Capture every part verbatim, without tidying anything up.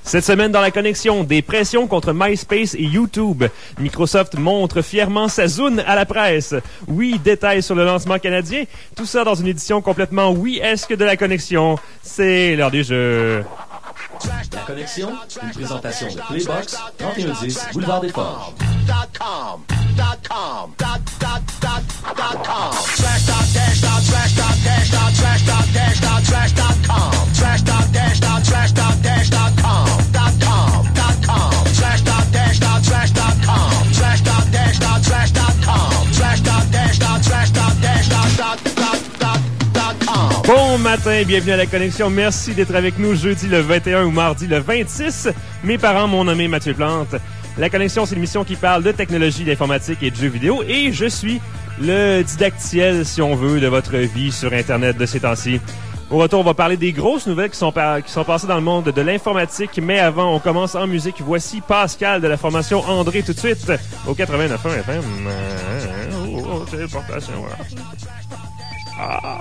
Cette semaine dans la connexion, des pressions contre MySpace et YouTube. Microsoft montre fièrement sa zone à la presse. Oui, détails sur le lancement canadien. Tout ça dans une édition complètement oui-esque de la connexion. C'est l'heure du jeu. La connexion, une présentation de Playbox, trente et un dix, Boulevard des Forges. Bon matin, bienvenue à la connexion. Merci d'être avec nous jeudi le vingt et un ou mardi le vingt-six. Mes parents m'ont nommé Mathieu Plante. La connexion, c'est l'émission qui parle de technologie, d'informatique et de jeux vidéo. Et je suis le didacticiel, si on veut, de votre vie sur Internet de ces temps-ci. Au retour, on va parler des grosses nouvelles qui sont, par... qui sont passées dans le monde de l'informatique. Mais avant, on commence en musique. Voici Pascal de la formation André tout de suite au quatre-vingt-neuf point un F M. Oh, oh, téléportation, voilà. Ah...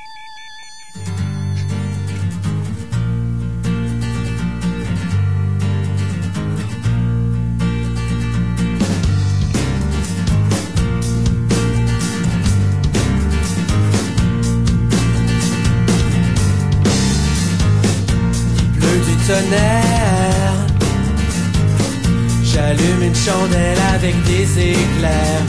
Tonnerre, j'allume une chandelle avec des éclairs.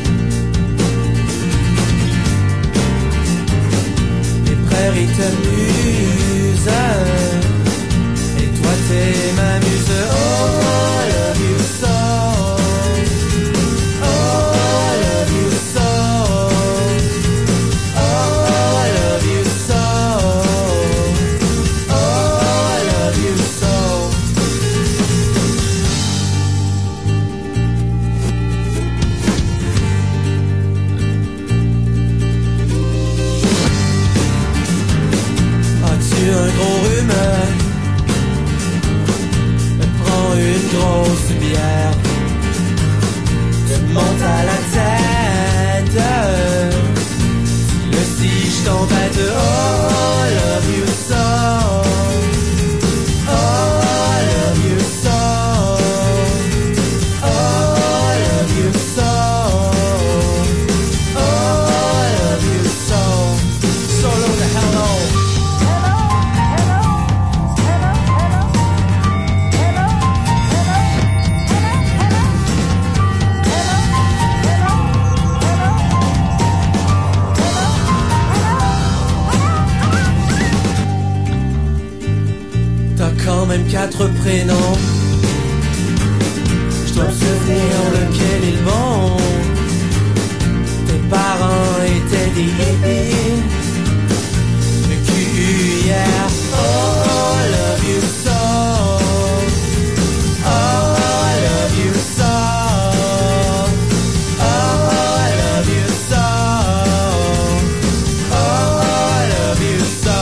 Les prairies t'amusent et toi t'es ma muse. Oh, I love you so. Oh, I love you so. Oh, I love you so. Un gros rhume, prends une grosse bière, tu me montes à la tête, le si je tombe à deux. Oh, I love you so. Oh, I love you so. Oh, I love you so. Oh, I love you so. Solo the hello. Quand même quatre prénoms, je dois me souvenir lequel est le bon. Tes parents étaient des hippies, le cul hier. Oh, I love you so. Oh, I love you so. Oh, I love you so. Oh, I love you so.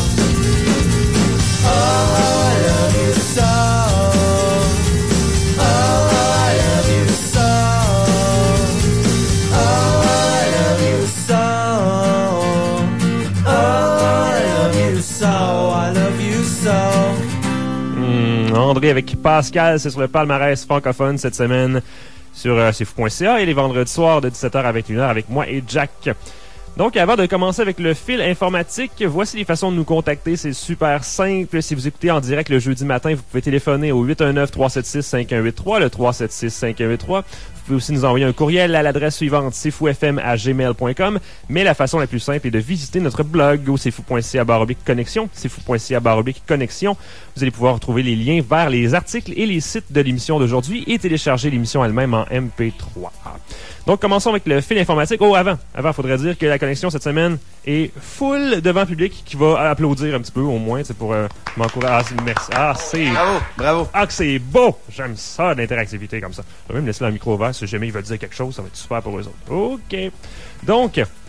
André avec Pascal, c'est sur le palmarès francophone cette semaine sur euh, c'est fou point c a et les vendredis soirs de dix-sept heures à vingt et une heures avec moi et Jack. Donc, avant de commencer avec le fil informatique, voici les façons de nous contacter. C'est super simple. Si vous écoutez en direct le jeudi matin, vous pouvez téléphoner au huit un neuf, trois sept six, cinq un huit trois, le trois sept six, cinq un huit trois. Vous pouvez aussi nous envoyer un courriel à l'adresse suivante, c'est fou f m arobase gmail point com. Mais la façon la plus simple est de visiter notre blog au c'est fou point c a barre oblique connexion, c'est fou point c a barre oblique connexion. Vous allez pouvoir retrouver les liens vers les articles et les sites de l'émission d'aujourd'hui et télécharger l'émission elle-même en M P trois. Donc, commençons avec le fil informatique. Oh, avant, avant, il faudrait dire que la connexion cette semaine est full devant public qui va applaudir un petit peu, au moins, c'est pour euh, m'encourager. Ah, merci. Ah, c'est... Bravo, bravo. Ah, que c'est beau! J'aime ça, l'interactivité comme ça. Je vais même laisser le micro ouvert si jamais ils veulent dire quelque chose, ça va être super pour eux autres. OK. Donc,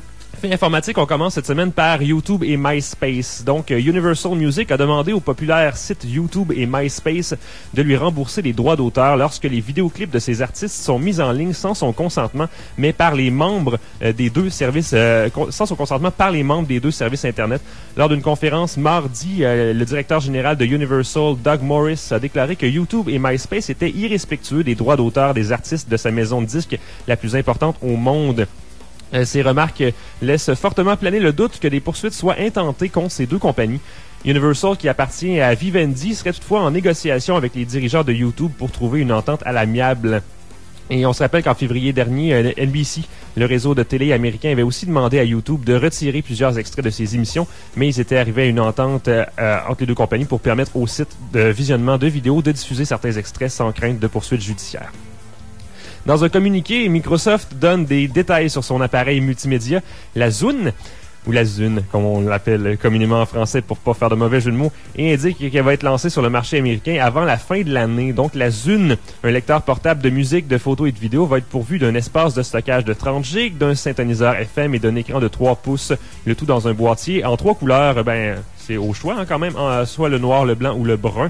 Fait informatique, on commence cette semaine par YouTube et MySpace. Donc, Universal Music a demandé au populaire site YouTube et MySpace de lui rembourser les droits d'auteur lorsque les vidéoclips de ses artistes sont mis en ligne sans son consentement, mais par les membres euh, des deux services, euh, sans son consentement par les membres des deux services Internet. Lors d'une conférence mardi, euh, le directeur général de Universal, Doug Morris, a déclaré que YouTube et MySpace étaient irrespectueux des droits d'auteur des artistes de sa maison de disques la plus importante au monde. Euh, ces remarques laissent fortement planer le doute que des poursuites soient intentées contre ces deux compagnies. Universal, qui appartient à Vivendi, serait toutefois en négociation avec les dirigeants de YouTube pour trouver une entente à l'amiable. Et on se rappelle qu'en février dernier, N B C, le réseau de télé américain, avait aussi demandé à YouTube de retirer plusieurs extraits de ses émissions, mais ils étaient arrivés à une entente euh, entre les deux compagnies pour permettre au site de visionnement de vidéos de diffuser certains extraits sans crainte de poursuites judiciaires. Dans un communiqué, Microsoft donne des détails sur son appareil multimédia, la Zune, ou la Zune, comme on l'appelle communément en français pour pas faire de mauvais jeu de mots, et indique qu'elle va être lancée sur le marché américain avant la fin de l'année. Donc la Zune, un lecteur portable de musique, de photos et de vidéos, va être pourvu d'un espace de stockage de trente gigs, d'un synthoniseur F M et d'un écran de trois pouces, le tout dans un boîtier en trois couleurs. Ben, c'est au choix hein, quand même, en, soit le noir, le blanc ou le brun.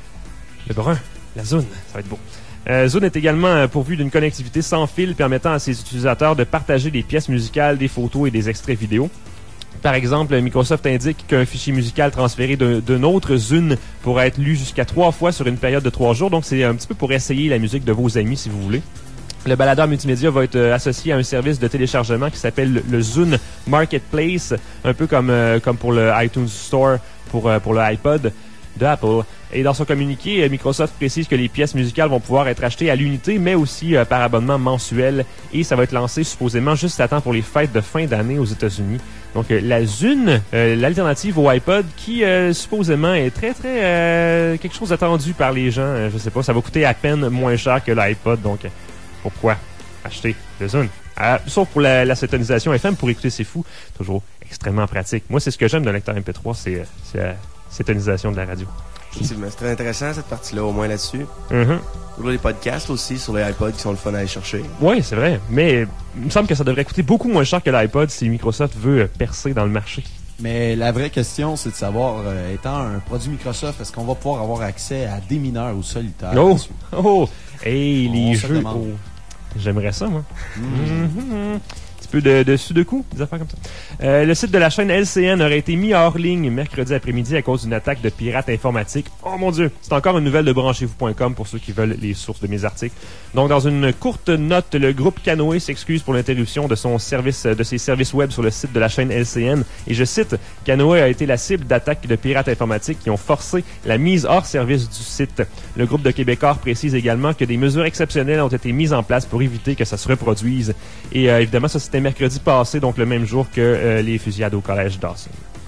Le brun, la Zune, ça va être beau. Euh, Zune est également pourvu d'une connectivité sans fil permettant à ses utilisateurs de partager des pièces musicales, des photos et des extraits vidéo. Par exemple, Microsoft indique qu'un fichier musical transféré d'un, d'un autre Zune pourra être lu jusqu'à trois fois sur une période de trois jours. Donc, c'est un petit peu pour essayer la musique de vos amis, si vous voulez. Le baladeur multimédia va être euh, associé à un service de téléchargement qui s'appelle le, le Zune Marketplace, un peu comme, euh, comme pour le iTunes Store pour, euh, pour le iPod de Apple. Et dans son communiqué, Microsoft précise que les pièces musicales vont pouvoir être achetées à l'unité, mais aussi euh, par abonnement mensuel. Et ça va être lancé supposément juste à temps pour les fêtes de fin d'année aux États-Unis. Donc euh, la Zune, euh, l'alternative au iPod, qui euh, supposément est très très euh, quelque chose attendu par les gens. Euh, je sais pas, ça va coûter à peine moins cher que l'iPod. Donc euh, pourquoi acheter le Zune? Euh, sauf pour la, la syntonisation F M pour écouter, c'est fou. Toujours extrêmement pratique. Moi, c'est ce que j'aime d'un lecteur M P trois, c'est, c'est la syntonisation de la radio. Effectivement, c'est très intéressant cette partie-là, au moins là-dessus. Mm-hmm. Il y a des podcasts aussi sur les iPods qui sont le fun à aller chercher. Oui, c'est vrai. Mais il me semble que ça devrait coûter beaucoup moins cher que l'iPod si Microsoft veut percer dans le marché. Mais la vraie question, c'est de savoir, euh, étant un produit Microsoft, est-ce qu'on va pouvoir avoir accès à des mineurs ou solitaires? Oh! Oh! Hey, On les se jeux! demande. Oh. J'aimerais ça, moi. Mmh. Mm-hmm. Un petit peu de, de sudoku, des affaires comme ça. Euh, le site de la chaîne L C N aurait été mis hors ligne mercredi après-midi à cause d'une attaque de pirates informatiques. Oh mon Dieu! C'est encore une nouvelle de branchez-vous point com pour ceux qui veulent les sources de mes articles. Donc, dans une courte note, le groupe Canoë s'excuse pour l'interruption de son service, de ses services web sur le site de la chaîne L C N. Et je cite, Canoë a été la cible d'attaques de pirates informatiques qui ont forcé la mise hors service du site. Le groupe de Québécois précise également que des mesures exceptionnelles ont été mises en place pour éviter que ça se reproduise. Et euh, évidemment, ça c'était mercredi passé, donc le même jour que euh, les fusillades au collège Dawson.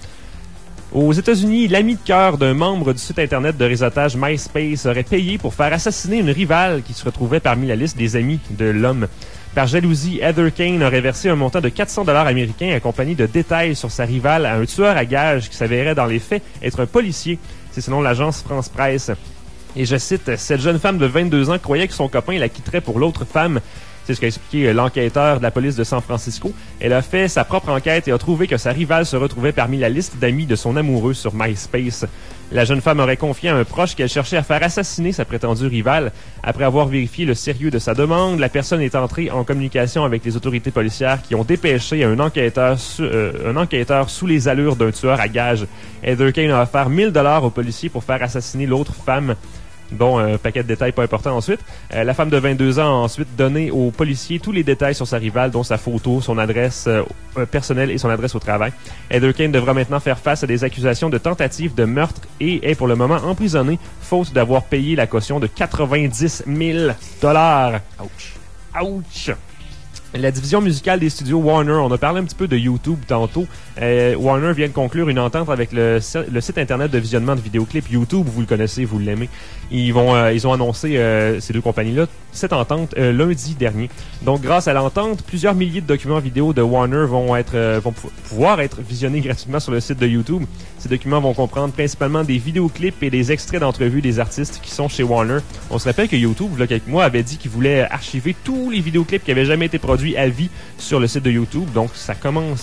Aux États-Unis, l'ami de cœur d'un membre du site internet de réseautage MySpace aurait payé pour faire assassiner une rivale qui se retrouvait parmi la liste des amis de l'homme. Par jalousie, Heather Kane aurait versé un montant de quatre cents dollars américains accompagné de détails sur sa rivale à un tueur à gages qui s'avérait dans les faits être un policier. C'est selon l'agence France Presse. Et je cite, « Cette jeune femme de vingt-deux ans croyait que son copain la quitterait pour l'autre femme. » C'est ce qu'a expliqué l'enquêteur de la police de San Francisco. Elle a fait sa propre enquête et a trouvé que sa rivale se retrouvait parmi la liste d'amis de son amoureux sur MySpace. La jeune femme aurait confié à un proche qu'elle cherchait à faire assassiner sa prétendue rivale. Après avoir vérifié le sérieux de sa demande, la personne est entrée en communication avec les autorités policières qui ont dépêché un enquêteur, su, euh, un enquêteur sous les allures d'un tueur à gages. Heather Kane a offert mille dollars au policier pour faire assassiner l'autre femme. Bon, un paquet de détails pas importants ensuite. Euh, la femme de vingt-deux ans a ensuite donné aux policiers tous les détails sur sa rivale, dont sa photo, son adresse euh, personnelle et son adresse au travail. Heather Kane devra maintenant faire face à des accusations de tentative de meurtre et est pour le moment emprisonnée, faute d'avoir payé la caution de quatre-vingt-dix mille dollars. Ouch. Ouch. La division musicale des studios Warner, on a parlé un petit peu de YouTube tantôt. Euh, Warner vient de conclure une entente avec le, le site internet de visionnement de vidéoclips YouTube. Vous le connaissez, vous l'aimez. Ils vont, euh, ils ont annoncé euh, ces deux compagnies-là cette entente euh, lundi dernier. Donc, grâce à l'entente, plusieurs milliers de documents vidéo de Warner vont être, euh, vont pouvoir être visionnés gratuitement sur le site de YouTube. Ces documents vont comprendre principalement des vidéoclips et des extraits d'entrevues des artistes qui sont chez Warner. On se rappelle que YouTube, il y a quelques mois, avait dit qu'il voulait archiver tous les vidéoclips qui avaient jamais été produits à vie sur le site de YouTube. Donc, ça commence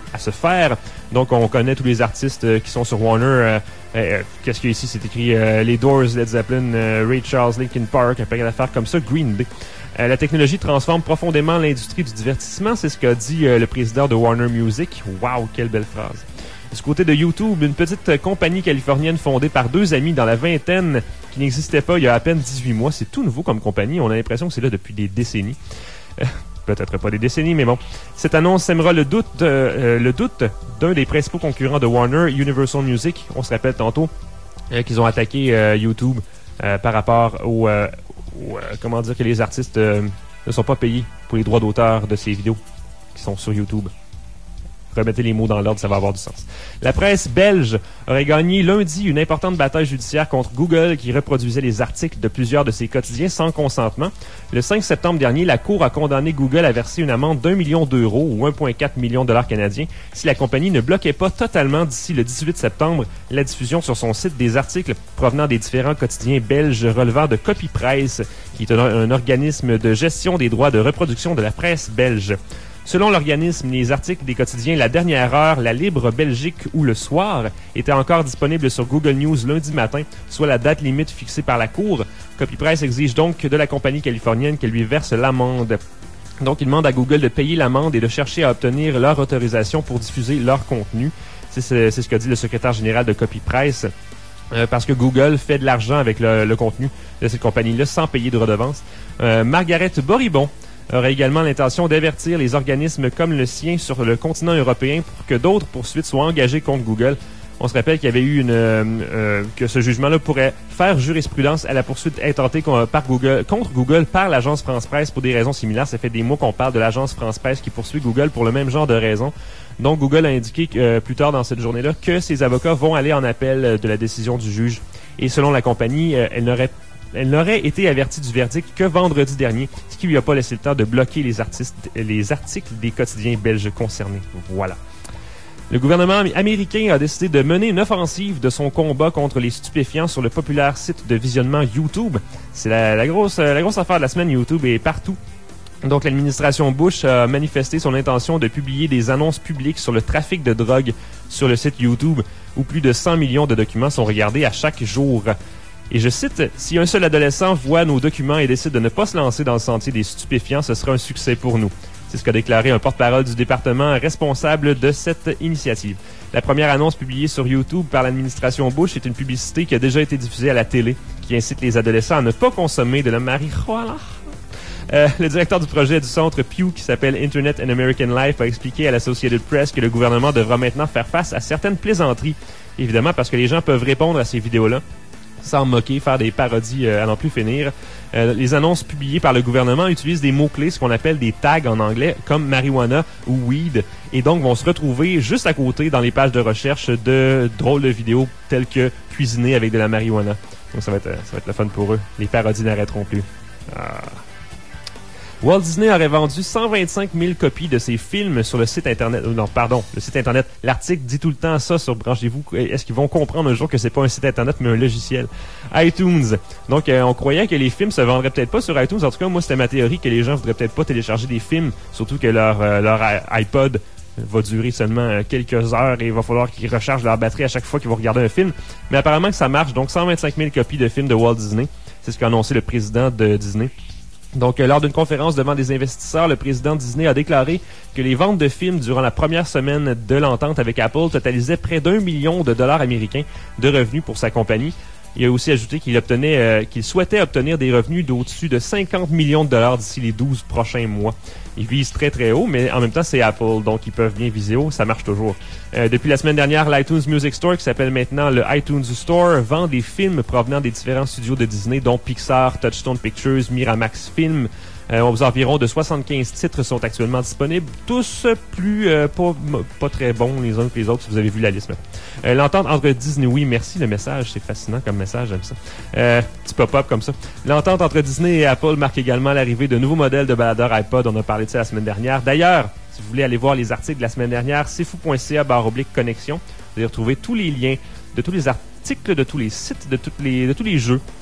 à se faire. Donc, on connaît tous les artistes euh, qui sont sur Warner. Euh, euh, qu'est-ce qu'il y a ici? C'est écrit euh, les Doors, Led Zeppelin, euh, Ray Charles, Linkin Park, un paquet d'affaires comme ça, Green Day. Euh, la technologie transforme profondément l'industrie du divertissement, c'est ce qu'a dit euh, le président de Warner Music. Wow, quelle belle phrase. Du côté de YouTube, une petite euh, compagnie californienne fondée par deux amis dans la vingtaine qui n'existait pas il y a à peine dix-huit mois. C'est tout nouveau comme compagnie. On a l'impression que c'est là depuis des décennies. Euh, peut-être pas des décennies, mais bon. Cette annonce sèmera le doute, euh, le doute d'un des principaux concurrents de Warner, Universal Music. On se rappelle tantôt euh, qu'ils ont attaqué euh, YouTube euh, par rapport au, euh, au euh, comment dire que les artistes euh, ne sont pas payés pour les droits d'auteur de ces vidéos qui sont sur YouTube. Remettez les mots dans l'ordre, ça va avoir du sens. La presse belge aurait gagné lundi une importante bataille judiciaire contre Google qui reproduisait les articles de plusieurs de ses quotidiens sans consentement. Le cinq septembre dernier, la Cour a condamné Google à verser une amende d'un million d'euros ou un virgule quatre million de dollars canadiens si la compagnie ne bloquait pas totalement d'ici le dix-huit septembre la diffusion sur son site des articles provenant des différents quotidiens belges relevant de CopyPress, qui est un, un organisme de gestion des droits de reproduction de la presse belge. Selon l'organisme, les articles des quotidiens La Dernière Heure, La Libre Belgique ou Le Soir étaient encore disponibles sur Google News lundi matin, soit la date limite fixée par la Cour. CopyPress exige donc de la compagnie californienne qu'elle lui verse l'amende. Donc, il demande à Google de payer l'amende et de chercher à obtenir leur autorisation pour diffuser leur contenu. C'est ce, c'est ce qu'a dit le secrétaire général de CopyPress. Euh, parce que Google fait de l'argent avec le, le contenu de cette compagnie-là sans payer de redevance. Euh, Margaret Boribon aurait également l'intention d'avertir les organismes comme le sien sur le continent européen pour que d'autres poursuites soient engagées contre Google. On se rappelle qu'il y avait eu une euh, euh, que ce jugement-là pourrait faire jurisprudence à la poursuite intentée par Google contre Google par l'agence France Presse pour des raisons similaires. Ça fait des mois qu'on parle de l'agence France Presse qui poursuit Google pour le même genre de raisons. Donc Google a indiqué euh, plus tard dans cette journée-là que ses avocats vont aller en appel de la décision du juge. Et selon la compagnie, euh, elle n'aurait Elle n'aurait été avertie du verdict que vendredi dernier, ce qui lui a pas laissé le temps de bloquer les, artistes, les articles des quotidiens belges concernés. Voilà. Le gouvernement américain a décidé de mener une offensive de son combat contre les stupéfiants sur le populaire site de visionnement YouTube. C'est la, la, grosse, la grosse affaire de la semaine. YouTube est partout. Donc, l'administration Bush a manifesté son intention de publier des annonces publiques sur le trafic de drogue sur le site YouTube, où plus de cent millions de documents sont regardés à chaque jour. Et je cite, « Si un seul adolescent voit nos documents et décide de ne pas se lancer dans le sentier des stupéfiants, ce sera un succès pour nous. » C'est ce qu'a déclaré un porte-parole du département responsable de cette initiative. La première annonce publiée sur YouTube par l'administration Bush est une publicité qui a déjà été diffusée à la télé, qui incite les adolescents à ne pas consommer de la marijuana. Euh, le directeur du projet du centre Pew, qui s'appelle Internet and American Life, a expliqué à l'Associated Press que le gouvernement devra maintenant faire face à certaines plaisanteries, évidemment parce que les gens peuvent répondre à ces vidéos-là sans moquer, faire des parodies euh, à n'en plus finir. Euh, les annonces publiées par le gouvernement utilisent des mots-clés, ce qu'on appelle des tags en anglais, comme marijuana ou weed, et donc vont se retrouver juste à côté dans les pages de recherche de drôles de vidéos telles que cuisiner avec de la marijuana. Donc ça va être, ça va être le fun pour eux. Les parodies n'arrêteront plus. Ah. Walt Disney aurait vendu cent vingt-cinq mille copies de ses films sur le site internet. Euh, non, pardon, le site internet. L'article dit tout le temps ça sur Branchez-vous. Est-ce qu'ils vont comprendre un jour que c'est pas un site internet mais un logiciel? iTunes. Donc, euh, on croyait que les films se vendraient peut-être pas sur iTunes. En tout cas, moi, c'était ma théorie que les gens voudraient peut-être pas télécharger des films, surtout que leur euh, leur iPod va durer seulement quelques heures et il va falloir qu'ils rechargent leur batterie à chaque fois qu'ils vont regarder un film. Mais apparemment que ça marche. Donc, cent vingt-cinq mille copies de films de Walt Disney. C'est ce qu'a annoncé le président de Disney. Donc, euh, lors d'une conférence devant des investisseurs, le président Disney a déclaré que les ventes de films durant la première semaine de l'entente avec Apple totalisaient près d'un million de dollars américains de revenus pour sa compagnie. Il a aussi ajouté qu'il obtenait, euh, qu'il souhaitait obtenir des revenus d'au-dessus de cinquante millions de dollars d'ici les douze prochains mois. Ils visent très très haut, mais en même temps c'est Apple, donc ils peuvent bien viser haut, ça marche toujours. Euh, depuis la semaine dernière, l'iTunes Music Store, qui s'appelle maintenant le iTunes Store, vend des films provenant des différents studios de Disney, dont Pixar, Touchstone Pictures, Miramax Films. Euh, environ de soixante-quinze titres sont actuellement disponibles, tous plus euh, pas, pas très bons les uns que les autres, si vous avez vu la liste. Euh, l'entente entre Disney, oui, merci le message, c'est fascinant comme message, j'aime ça. Euh, petit pop-up comme ça. L'entente entre Disney et Apple marque également l'arrivée de nouveaux modèles de baladeurs iPod, on a parlé de ça la semaine dernière. D'ailleurs, si vous voulez aller voir les articles de la semaine dernière, c'est fou point c a barre oblique connexion. Vous allez retrouver tous les liens de tous les articles, de tous les sites, de, toutes les, de tous les jeux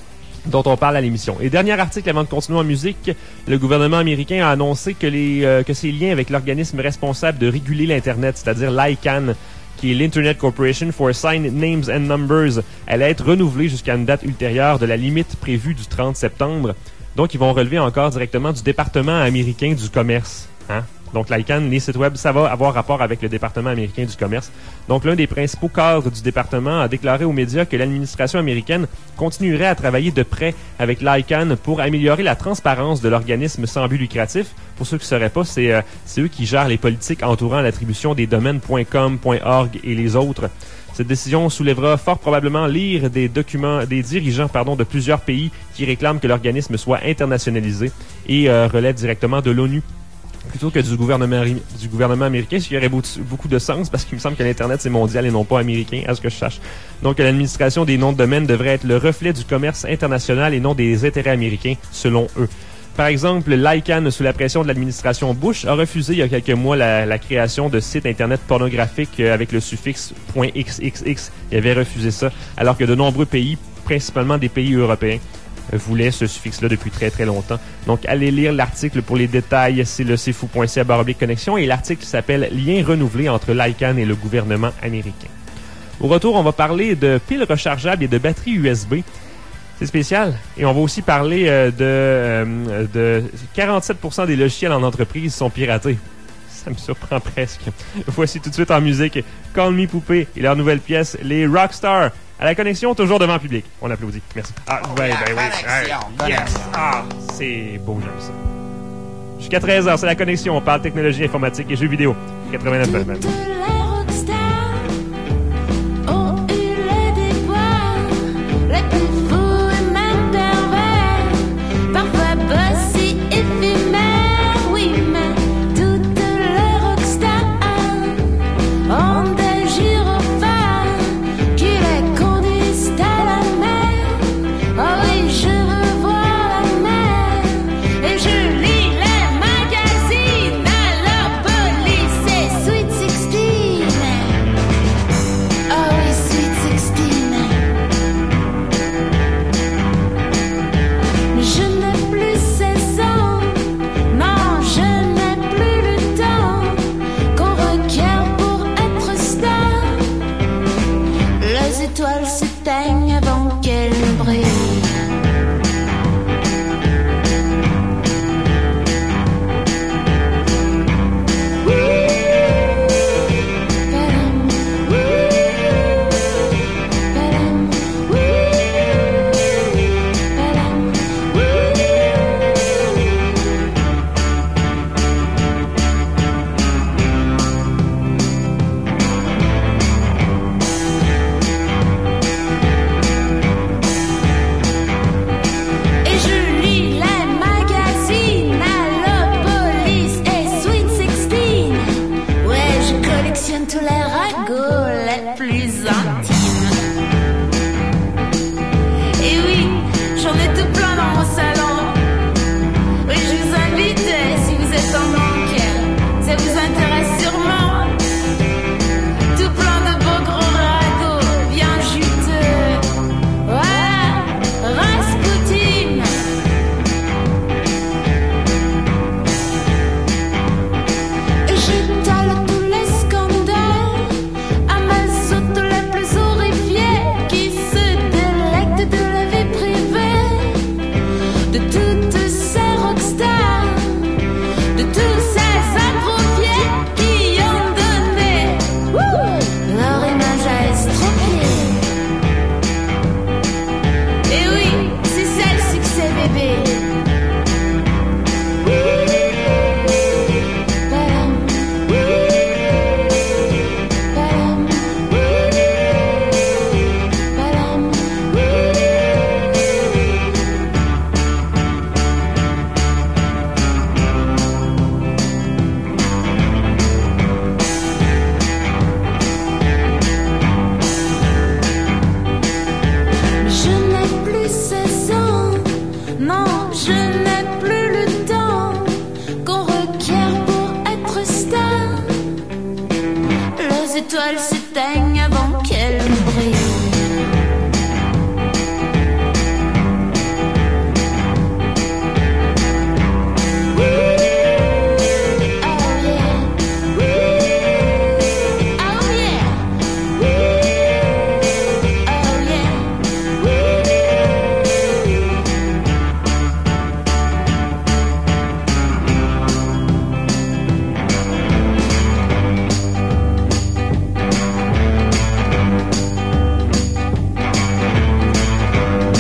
dont on parle à l'émission. Et dernier article avant de continuer en musique, le gouvernement américain a annoncé que, les, euh, que ses liens avec l'organisme responsable de réguler l'Internet, c'est-à-dire l'I C A N, qui est l'Internet Corporation for Assigned Names and Numbers, allait être renouvelée jusqu'à une date ultérieure de la limite prévue du trente septembre. Donc, ils vont relever encore directement du département américain du commerce. Hein? Donc, l'I C A N, les sites web, ça va avoir rapport avec le département américain du commerce. Donc, l'un des principaux cadres du département a déclaré aux médias que l'administration américaine continuerait à travailler de près avec l'I C A N pour améliorer la transparence de l'organisme sans but lucratif. Pour ceux qui ne sauraient pas, c'est, euh, c'est eux qui gèrent les politiques entourant l'attribution des domaines .com, .org et les autres. Cette décision soulèvera fort probablement l'ire des documents, des dirigeants, pardon, de plusieurs pays qui réclament que l'organisme soit internationalisé et euh, relève directement de l'ONU plutôt que du gouvernement, du gouvernement américain, ce qui aurait beaucoup de sens parce qu'il me semble que l'Internet c'est mondial et non pas américain, à ce que je sache. Donc, l'administration des noms de domaine devrait être le reflet du commerce international et non des intérêts américains, selon eux. Par exemple, l'I C A N, sous la pression de l'administration Bush, a refusé il y a quelques mois la, la création de sites Internet pornographiques avec le suffixe .xxx. Il avait refusé ça, alors que de nombreux pays, principalement des pays européens, voulaient ce suffixe-là depuis très très longtemps. Donc, allez lire l'article pour les détails, c'est le c'est fou point c a barre oblique connexion, et l'article s'appelle « Lien renouvelé entre l'I C A N et le gouvernement américain ». Au retour, on va parler de piles rechargeables et de batteries U S B. C'est spécial. Et on va aussi parler euh, de, euh, de quarante-sept pour cent des logiciels en entreprise sont piratés. Ça me surprend presque. Voici tout de suite en musique Call Me Poupée et leur nouvelle pièce, les Rockstars. À la connexion, toujours devant le public. On applaudit. Merci. Ah, oh, ouais, ben oui. Yes. Ah, c'est beau, j'aime ça. Jusqu'à treize heures, c'est la connexion. On parle technologie, informatique et jeux vidéo. quatre-vingt-neuf F M.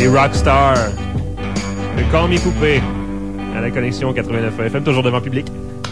Les Rockstars. Le Call Me Poupée. À la connexion quatre-vingt-neuf F M, toujours devant le public.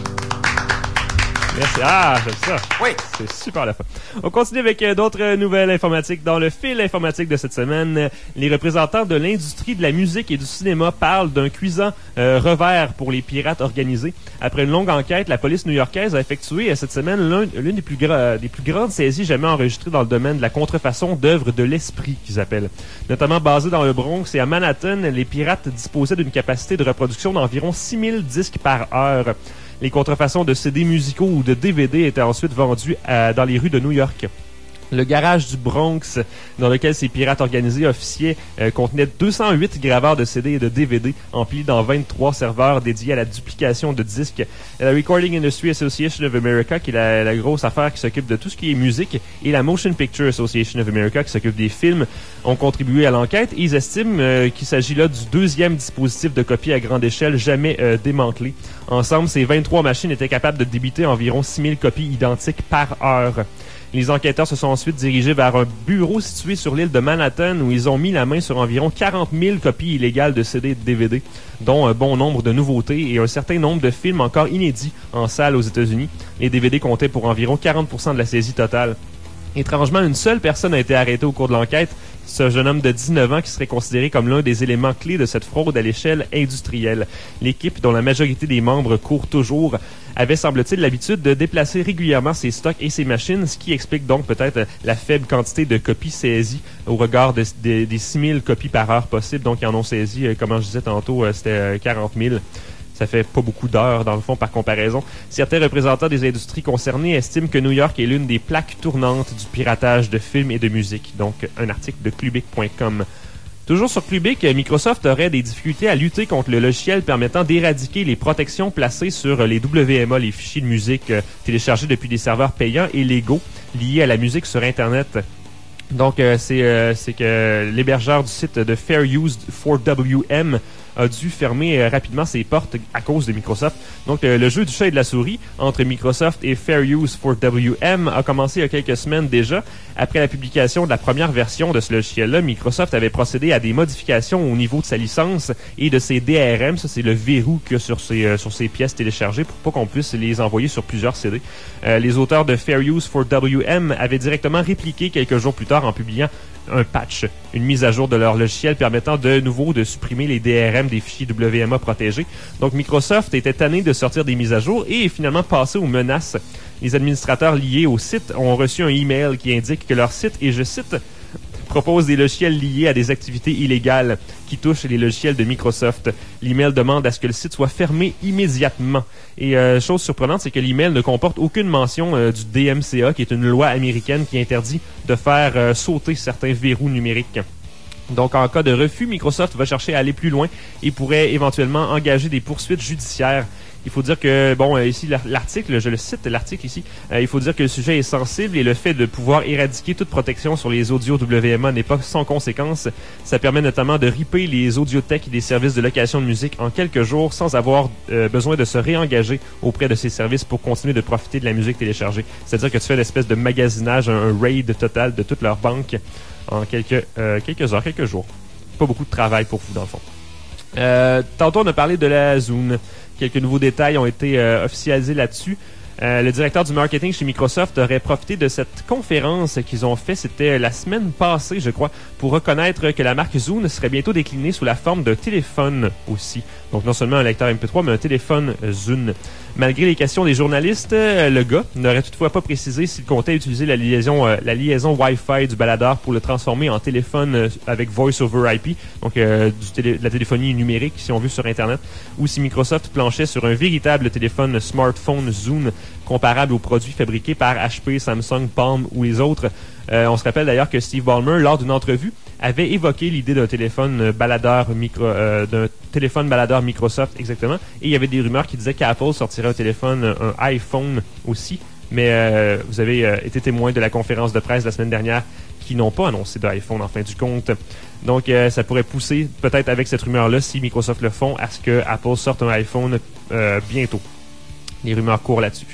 Merci. Ah, j'aime ça. Oui. C'est super la fin. On continue avec euh, d'autres nouvelles informatiques. Dans le fil informatique de cette semaine, les représentants de l'industrie de la musique et du cinéma parlent d'un cuisant euh, revers pour les pirates organisés. Après une longue enquête, la police new-yorkaise a effectué euh, cette semaine l'un, l'une des plus, gra- des plus grandes saisies jamais enregistrées dans le domaine de la contrefaçon d'œuvres de l'esprit, qu'ils appellent. Notamment basées dans le Bronx et à Manhattan, les pirates disposaient d'une capacité de reproduction d'environ six mille disques par heure. Les contrefaçons de C D musicaux ou de D V D étaient ensuite vendus à, dans les rues de New York. Le garage du Bronx, dans lequel ces pirates organisés officiaient, euh, contenait deux cent huit graveurs de C D et de D V D emplis dans vingt-trois serveurs dédiés à la duplication de disques. La Recording Industry Association of America, qui est la, la grosse affaire qui s'occupe de tout ce qui est musique, et la Motion Picture Association of America, qui s'occupe des films, ont contribué à l'enquête. Ils estiment euh, qu'il s'agit là du deuxième dispositif de copie à grande échelle jamais euh, démantelé. Ensemble, ces vingt-trois machines étaient capables de débiter environ six mille copies identiques par heure. Les enquêteurs se sont ensuite dirigés vers un bureau situé sur l'île de Manhattan où ils ont mis la main sur environ quarante mille copies illégales de C D et de D V D, dont un bon nombre de nouveautés et un certain nombre de films encore inédits en salle aux États-Unis. Les D V D comptaient pour environ quarante pour cent de la saisie totale. Étrangement, une seule personne a été arrêtée au cours de l'enquête. C'est un jeune homme de dix-neuf ans qui serait considéré comme l'un des éléments clés de cette fraude à l'échelle industrielle. L'équipe, dont la majorité des membres courent toujours, avait, semble-t-il, l'habitude de déplacer régulièrement ses stocks et ses machines, ce qui explique donc peut-être la faible quantité de copies saisies au regard de, de, des six mille copies par heure possibles. Donc, ils en ont saisi, comme je disais tantôt, c'était quarante mille. Ça fait pas beaucoup d'heures, dans le fond, par comparaison. Certains représentants des industries concernées estiment que New York est l'une des plaques tournantes du piratage de films et de musique. Donc, un article de Clubic point com. Toujours sur Clubic, Microsoft aurait des difficultés à lutter contre le logiciel permettant d'éradiquer les protections placées sur les W M A, les fichiers de musique euh, téléchargés depuis des serveurs payants et légaux liés à la musique sur Internet. Donc, euh, c'est, euh, c'est que l'hébergeur du site de Fair Use for W M a dû fermer euh, rapidement ses portes à cause de Microsoft. Donc, euh, le jeu du chat et de la souris entre Microsoft et Fair Use for W M a commencé il y a quelques semaines déjà. Après la publication de la première version de ce logiciel-là, Microsoft avait procédé à des modifications au niveau de sa licence et de ses D R M. Ça, c'est le verrou qu'il y a sur ses, euh, sur ses pièces téléchargées pour pas qu'on puisse les envoyer sur plusieurs C D. Euh, les auteurs de Fair Use for W M avaient directement répliqué quelques jours plus tard en publiant un patch, une mise à jour de leur logiciel permettant de nouveau de supprimer les D R M des fichiers W M A protégés. Donc, Microsoft était tanné de sortir des mises à jour et est finalement passé aux menaces. Les administrateurs liés au site ont reçu un email qui indique que leur site, et je cite, propose des logiciels liés à des activités illégales qui touchent les logiciels de Microsoft. L'email demande à ce que le site soit fermé immédiatement. Et euh, chose surprenante, c'est que l'email ne comporte aucune mention euh, du D M C A, qui est une loi américaine qui interdit de faire euh, sauter certains verrous numériques. Donc, en cas de refus, Microsoft va chercher à aller plus loin et pourrait éventuellement engager des poursuites judiciaires. Il faut dire que, bon, euh, ici, l'article, je le cite, l'article ici, euh, il faut dire que le sujet est sensible et le fait de pouvoir éradiquer toute protection sur les audios W M A n'est pas sans conséquence. Ça permet notamment de ripper les audiothèques et des services de location de musique en quelques jours sans avoir euh, besoin de se réengager auprès de ces services pour continuer de profiter de la musique téléchargée. C'est-à-dire que tu fais l'espèce de magasinage, un, un raid total de toute leur banque en quelques, euh, quelques heures, quelques jours. Pas beaucoup de travail pour vous, dans le fond. Euh, tantôt, on a parlé de la Zune. Quelques nouveaux détails ont été euh, officialisés là-dessus. Euh, le directeur du marketing chez Microsoft aurait profité de cette conférence qu'ils ont fait, c'était la semaine passée, je crois, pour reconnaître que la marque Zune serait bientôt déclinée sous la forme d'un téléphone aussi. Donc non seulement un lecteur M P trois, mais un téléphone Zune. Malgré les questions des journalistes, le gars n'aurait toutefois pas précisé s'il comptait utiliser la liaison, euh, la liaison Wi-Fi du baladeur pour le transformer en téléphone euh, avec Voice over I P, donc euh, du télé- de la téléphonie numérique si on veut sur Internet, ou si Microsoft planchait sur un véritable téléphone smartphone Zune comparable aux produits fabriqués par H P, Samsung, Palm ou les autres. Euh, on se rappelle d'ailleurs que Steve Ballmer, lors d'une entrevue, avait évoqué l'idée d'un téléphone baladeur micro, euh, d'un téléphone baladeur Microsoft exactement, et il y avait des rumeurs qui disaient qu'Apple sortirait un téléphone, un iPhone aussi, mais euh, vous avez euh, été témoin de la conférence de presse la semaine dernière qui n'ont pas annoncé d'iPhone en fin du compte. Donc euh, ça pourrait pousser, peut-être avec cette rumeur-là, si Microsoft le font, à ce que Apple sorte un iPhone euh, bientôt. Les rumeurs courent là-dessus.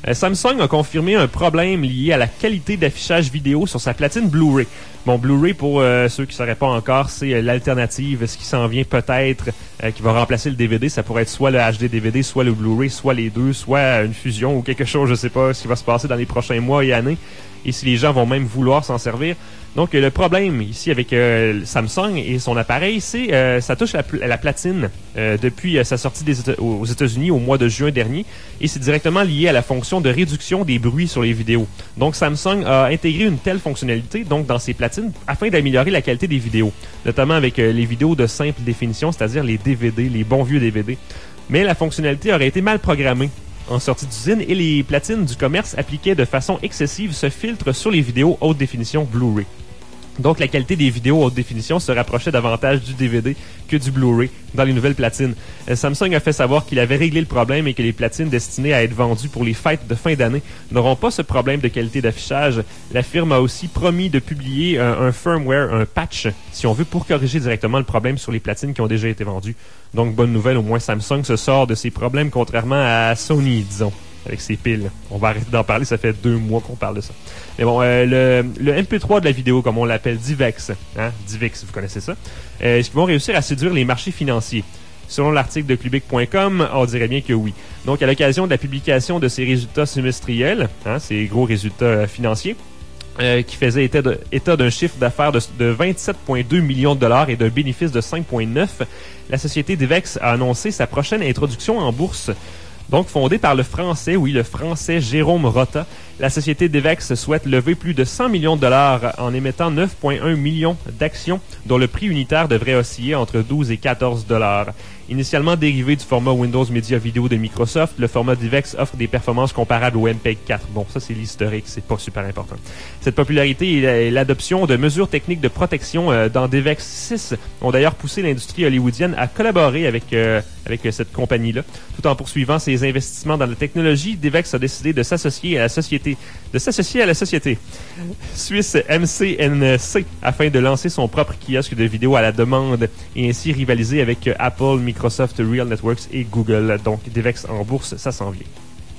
Euh, Samsung a confirmé un problème lié à la qualité d'affichage vidéo sur sa platine Blu-ray. Bon, Blu-ray, pour euh, ceux qui ne sauraient pas encore, c'est euh, l'alternative, ce qui s'en vient peut-être, euh, qui va remplacer le D V D. Ça pourrait être soit le H D D V D, soit le Blu-ray, soit les deux, soit une fusion ou quelque chose, je sais pas ce qui va se passer dans les prochains mois et années, et si les gens vont même vouloir s'en servir. Donc, euh, le problème ici avec euh, Samsung et son appareil, c'est euh, ça touche la, la platine euh, depuis euh, sa sortie des Éta- aux États-Unis au mois de juin dernier, et c'est directement lié à la fonction de réduction des bruits sur les vidéos. Donc, Samsung a intégré une telle fonctionnalité donc dans ses platines afin d'améliorer la qualité des vidéos, notamment avec euh, les vidéos de simple définition, c'est-à-dire les D V D, les bons vieux D V D. Mais la fonctionnalité aurait été mal programmée en sortie d'usine et les platines du commerce appliquaient de façon excessive ce filtre sur les vidéos haute définition Blu-ray. Donc, la qualité des vidéos haute définition se rapprochait davantage du D V D que du Blu-ray dans les nouvelles platines. Euh, Samsung a fait savoir qu'il avait réglé le problème et que les platines destinées à être vendues pour les fêtes de fin d'année n'auront pas ce problème de qualité d'affichage. La firme a aussi promis de publier un, un firmware, un patch, si on veut, pour corriger directement le problème sur les platines qui ont déjà été vendues. Donc, bonne nouvelle, au moins Samsung se sort de ses problèmes, contrairement à Sony, disons, avec ses piles. On va arrêter d'en parler, ça fait deux mois qu'on parle de ça. Mais bon, euh, le, le M P trois de la vidéo, comme on l'appelle, DivX, hein, DivX, vous connaissez ça, euh, est-ce qu'ils vont réussir à séduire les marchés financiers? Selon l'article de Clubic point com, on dirait bien que oui. Donc, à l'occasion de la publication de ces résultats semestriels, hein, ces gros résultats euh, financiers, Euh, qui faisait état, de, état d'un chiffre d'affaires de, de vingt-sept virgule deux millions de dollars et d'un bénéfice de cinq virgule neuf, la société DivX a annoncé sa prochaine introduction en bourse. Donc, fondée par le Français, oui, le Français Jérôme Rota, la société DivX souhaite lever plus de cent millions de dollars en émettant neuf virgule un millions d'actions, dont le prix unitaire devrait osciller entre douze et quatorze dollars. Initialement dérivé du format Windows Media Video de Microsoft, le format DivX offre des performances comparables au M P E G quatre. Bon, ça c'est l'historique, c'est pas super important. Cette popularité et l'adoption de mesures techniques de protection euh, dans DivX six ont d'ailleurs poussé l'industrie hollywoodienne à collaborer avec, euh, avec euh, cette compagnie-là. Tout en poursuivant ses investissements dans la technologie, DivX a décidé de s'associer à la société, de s'associer à la société suisse M C N C afin de lancer son propre kiosque de vidéo à la demande et ainsi rivaliser avec euh, Apple, Microsoft, Real Networks et Google. Donc, DivX en bourse, ça s'en vient.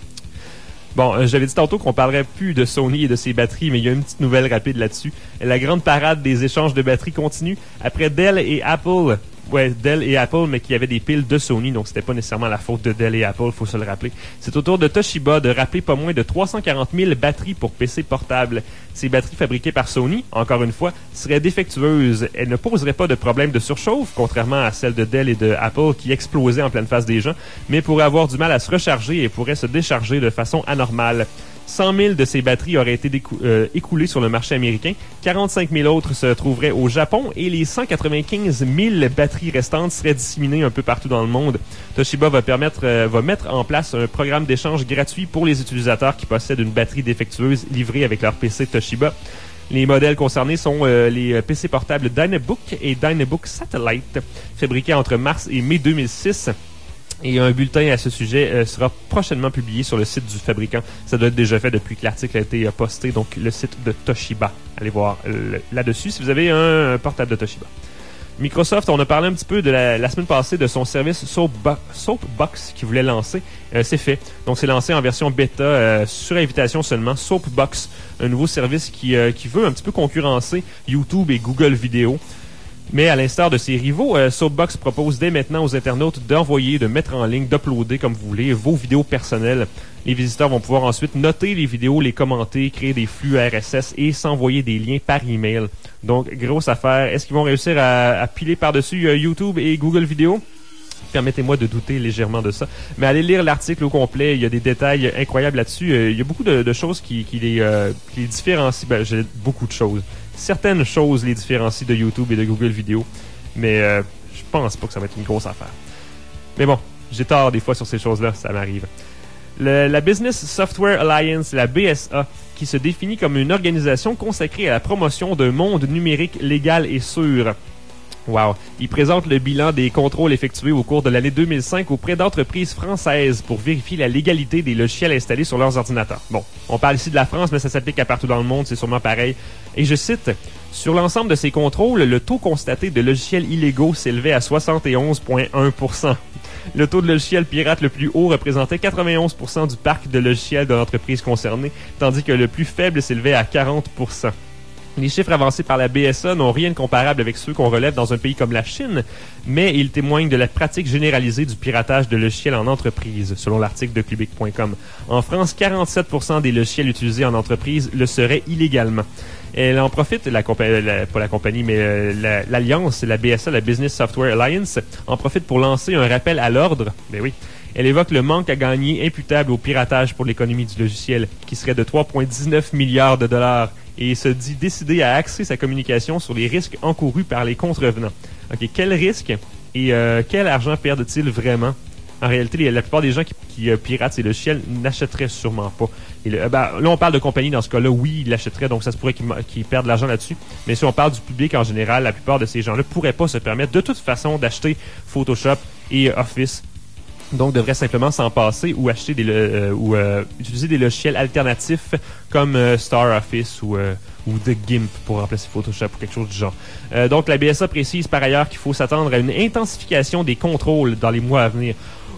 Bon, euh, j'avais dit tantôt qu'on parlerait plus de Sony et de ses batteries, mais il y a une petite nouvelle rapide là-dessus. La grande parade des échanges de batteries continue. Après Dell et Apple, ouais, Dell et Apple, mais qui avaient des piles de Sony, donc c'était pas nécessairement la faute de Dell et Apple, faut se le rappeler. C'est au tour de Toshiba de rappeler pas moins de trois cent quarante mille batteries pour P C portables. Ces batteries fabriquées par Sony, encore une fois, seraient défectueuses. Elles ne poseraient pas de problème de surchauffe, contrairement à celles de Dell et de Apple qui explosaient en pleine face des gens, mais pourraient avoir du mal à se recharger et pourraient se décharger de façon anormale. cent mille de ces batteries auraient été décou- euh, écoulées sur le marché américain, quarante-cinq mille autres se trouveraient au Japon et les cent quatre-vingt-quinze mille batteries restantes seraient disséminées un peu partout dans le monde. Toshiba va permettre, euh, va mettre en place un programme d'échange gratuit pour les utilisateurs qui possèdent une batterie défectueuse livrée avec leur P C Toshiba. Les modèles concernés sont euh, les P C portables Dynebook et Dynebook Satellite, fabriqués entre mars et mai deux mille six. Et un bulletin à ce sujet euh, sera prochainement publié sur le site du fabricant. Ça doit être déjà fait depuis que l'article a été euh, posté, donc le site de Toshiba. Allez voir euh, là-dessus si vous avez un, un portable de Toshiba. Microsoft, on a parlé un petit peu de la, la semaine passée de son service Soapbox, Soapbox qu'il voulait lancer. Euh, c'est fait. Donc, c'est lancé en version bêta, euh, sur invitation seulement. Soapbox, un nouveau service qui, euh, qui veut un petit peu concurrencer YouTube et Google Vidéo. Mais à l'instar de ses rivaux, euh, Soapbox propose dès maintenant aux internautes d'envoyer, de mettre en ligne, d'uploader comme vous voulez vos vidéos personnelles. Les visiteurs vont pouvoir ensuite noter les vidéos, les commenter, créer des flux R S S et s'envoyer des liens par email. Donc, grosse affaire. Est-ce qu'ils vont réussir à, à piler par-dessus euh, YouTube et Google Vidéo? Permettez-moi de douter légèrement de ça. Mais allez lire l'article au complet. Il y a des détails incroyables là-dessus. Euh, il y a beaucoup de, de choses qui, qui, les, euh, qui les différencient. Ben, j'ai beaucoup de choses. Certaines choses les différencient de YouTube et de Google Vidéo. Mais euh, je pense pas que ça va être une grosse affaire. Mais bon, j'ai tort des fois sur ces choses-là. Ça m'arrive. Le, la Business Software Alliance, la B S A, qui se définit comme une organisation consacrée à la promotion d'un monde numérique légal et sûr. Wow. Il présente le bilan des contrôles effectués au cours de l'année deux mille cinq auprès d'entreprises françaises pour vérifier la légalité des logiciels installés sur leurs ordinateurs. Bon, on parle ici de la France, mais ça s'applique à partout dans le monde, c'est sûrement pareil. Et je cite, « Sur l'ensemble de ces contrôles, le taux constaté de logiciels illégaux s'élevait à soixante et onze virgule un pour cent. Le taux de logiciels pirates le plus haut représentait quatre-vingt-onze pour cent du parc de logiciels de l'entreprise concernée, tandis que le plus faible s'élevait à quarante pour cent. Les chiffres avancés par la B S A n'ont rien de comparable avec ceux qu'on relève dans un pays comme la Chine, mais ils témoignent de la pratique généralisée du piratage de logiciels en entreprise, selon l'article de Cubic point com. En France, quarante-sept pour cent des logiciels utilisés en entreprise le seraient illégalement. Elle en profite, la compa- la, pas la compagnie, mais euh, la, l'Alliance, la B S A, la Business Software Alliance, en profite pour lancer un rappel à l'ordre. Ben oui. Elle évoque le manque à gagner imputable au piratage pour l'économie du logiciel, qui serait de trois virgule dix-neuf milliards de dollars, et se dit décidé à axer sa communication sur les risques encourus par les contrevenants. OK, quels risques et euh, quel argent perdent-ils vraiment? En réalité, les, la plupart des gens qui, qui euh, piratent ces logiciels n'achèteraient sûrement pas. Et le, ben, là, on parle de compagnies dans ce cas-là, oui, ils l'achèteraient, donc ça se pourrait qu'ils, qu'ils perdent de l'argent là-dessus. Mais si on parle du public en général, la plupart de ces gens-là pourraient pas se permettre de toute façon d'acheter Photoshop et Office. Donc, devraient simplement s'en passer ou acheter des euh, ou euh, utiliser des logiciels alternatifs comme euh, Star Office ou euh, ou The Gimp pour remplacer Photoshop ou quelque chose du genre. Euh, donc, la B S A précise par ailleurs qu'il faut s'attendre à une intensification des contrôles dans les mois à venir.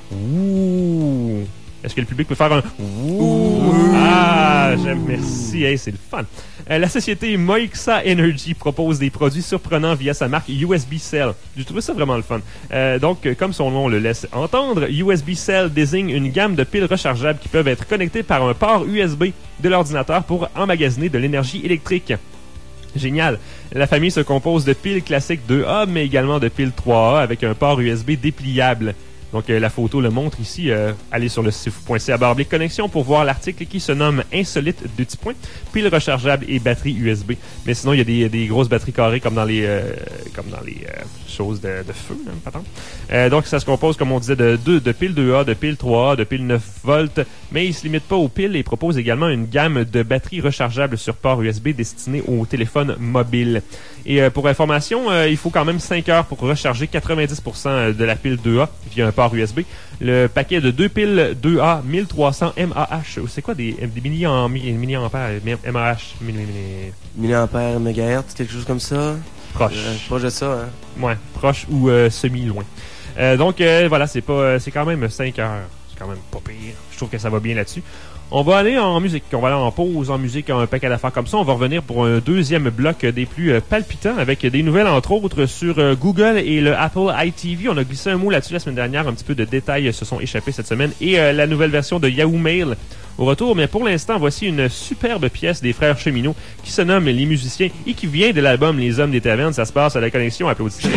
Ouh! Est-ce que le public peut faire un ouh? Ah, j'aime, merci, hey, c'est le fun. Euh, la société Moixa Energy propose des produits surprenants via sa marque U S B Cell. J'ai trouvé ça vraiment le fun. Euh, donc, comme son nom le laisse entendre, U S B Cell désigne une gamme de piles rechargeables qui peuvent être connectées par un port U S B de l'ordinateur pour emmagasiner de l'énergie électrique. Génial. La famille se compose de piles classiques deux A, mais également de piles trois A avec un port U S B dépliable. Donc, euh, la photo le montre ici. Euh, allez sur le site fou point c a barre oblique connexion pour voir l'article qui se nomme Insolite deux petits points, piles rechargeables et batterie U S B. Mais sinon, il y a des, des grosses batteries carrées comme dans les euh, comme dans les euh, choses de, de feu. Hein, euh, donc, ça se compose, comme on disait, de, de, de piles deux A, de piles trois A, de piles neuf volts. Mais il se limite pas aux piles et propose également une gamme de batteries rechargeables sur port U S B destinées aux téléphones mobiles. Et euh, pour information, euh, il faut quand même cinq heures pour recharger quatre-vingt-dix pour cent de la pile deux A via un port U S B. Le paquet de deux piles deux A mille trois cents mAh, c'est quoi des, des mini en mini ampères mAh mini, mini... milliampères mégahertz, quelque chose comme ça. Proche. Euh, proche de ça, hein. Ouais, proche ou euh, semi-loin. Euh, donc euh, voilà, c'est pas euh, c'est quand même cinq heures. C'est quand même pas pire. Je trouve que ça va bien là-dessus. On va aller en musique. On va aller en pause en musique, un paquet d'affaires comme ça. On va revenir pour un deuxième bloc des plus euh, palpitants avec des nouvelles, entre autres, sur euh, Google et le Apple I T V. On a glissé un mot là-dessus la semaine dernière. Un petit peu de détails se sont échappés cette semaine. Et euh, la nouvelle version de Yahoo Mail au retour. Mais pour l'instant, voici une superbe pièce des frères Cheminot qui se nomme Les Musiciens et qui vient de l'album Les Hommes des Tavernes. Ça se passe à la connexion. Applaudissez.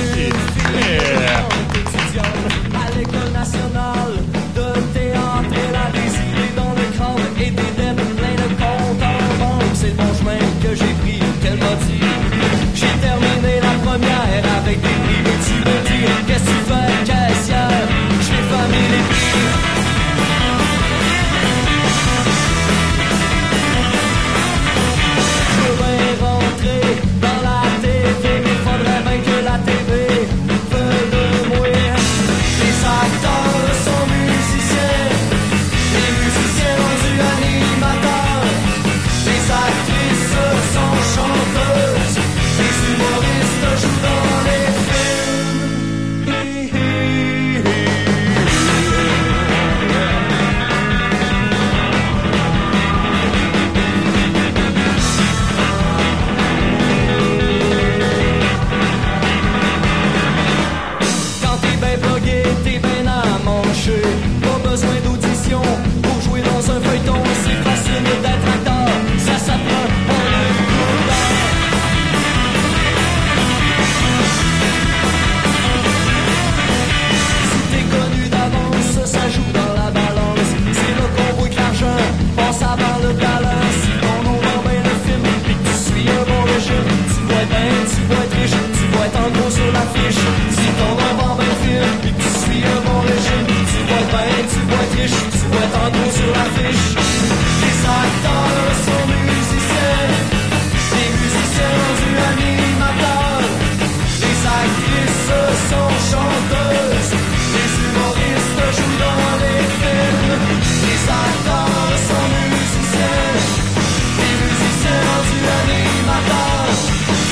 Yeah. À l'école nationale de théâtre, elle a décidé dans le crâne et des dettes plein de comptes en banque. C'est le bon chemin que j'ai pris, qu'elle m'a dit. J'ai terminé la première avec des prix. Et tu me dis, qu'est-ce que tu fais, caissière? Je fais famille les prix. Je veux bien rentrer dans la T V, mais faudrait bien que la T V veuille de moi. Les acteurs sont musiciens, les musiciens rendus animateurs, les actrices sont chanteuses, les humoristes jouent dans les Quand t'es ben blogué, t'es ben à manger. Pas besoin d'audition pour jouer dans un feuilleton. C'est facile d'être acteur, ça s'apprend en une couleur. Si t'es connu d'avance, ça joue dans la balance. C'est là qu'on voit que l'argent passe avant le talent. Si ton nom vend bien le film et que tu suis un bon régime, tu vas être bien, tu vas être riche, tu vas être en gros sur l'affiche. Si ton nom vend bien le film et que tu suis un bon régime, tu vas être bien, tu vas être riche, tu vas être en gros sur l'affiche. Les acteurs sont musiciens, les musiciens rendus animateurs, les actrices sont chanteuses, les humoristes jouent dans les films. Les acteurs sont musiciens, les musiciens rendus animateurs,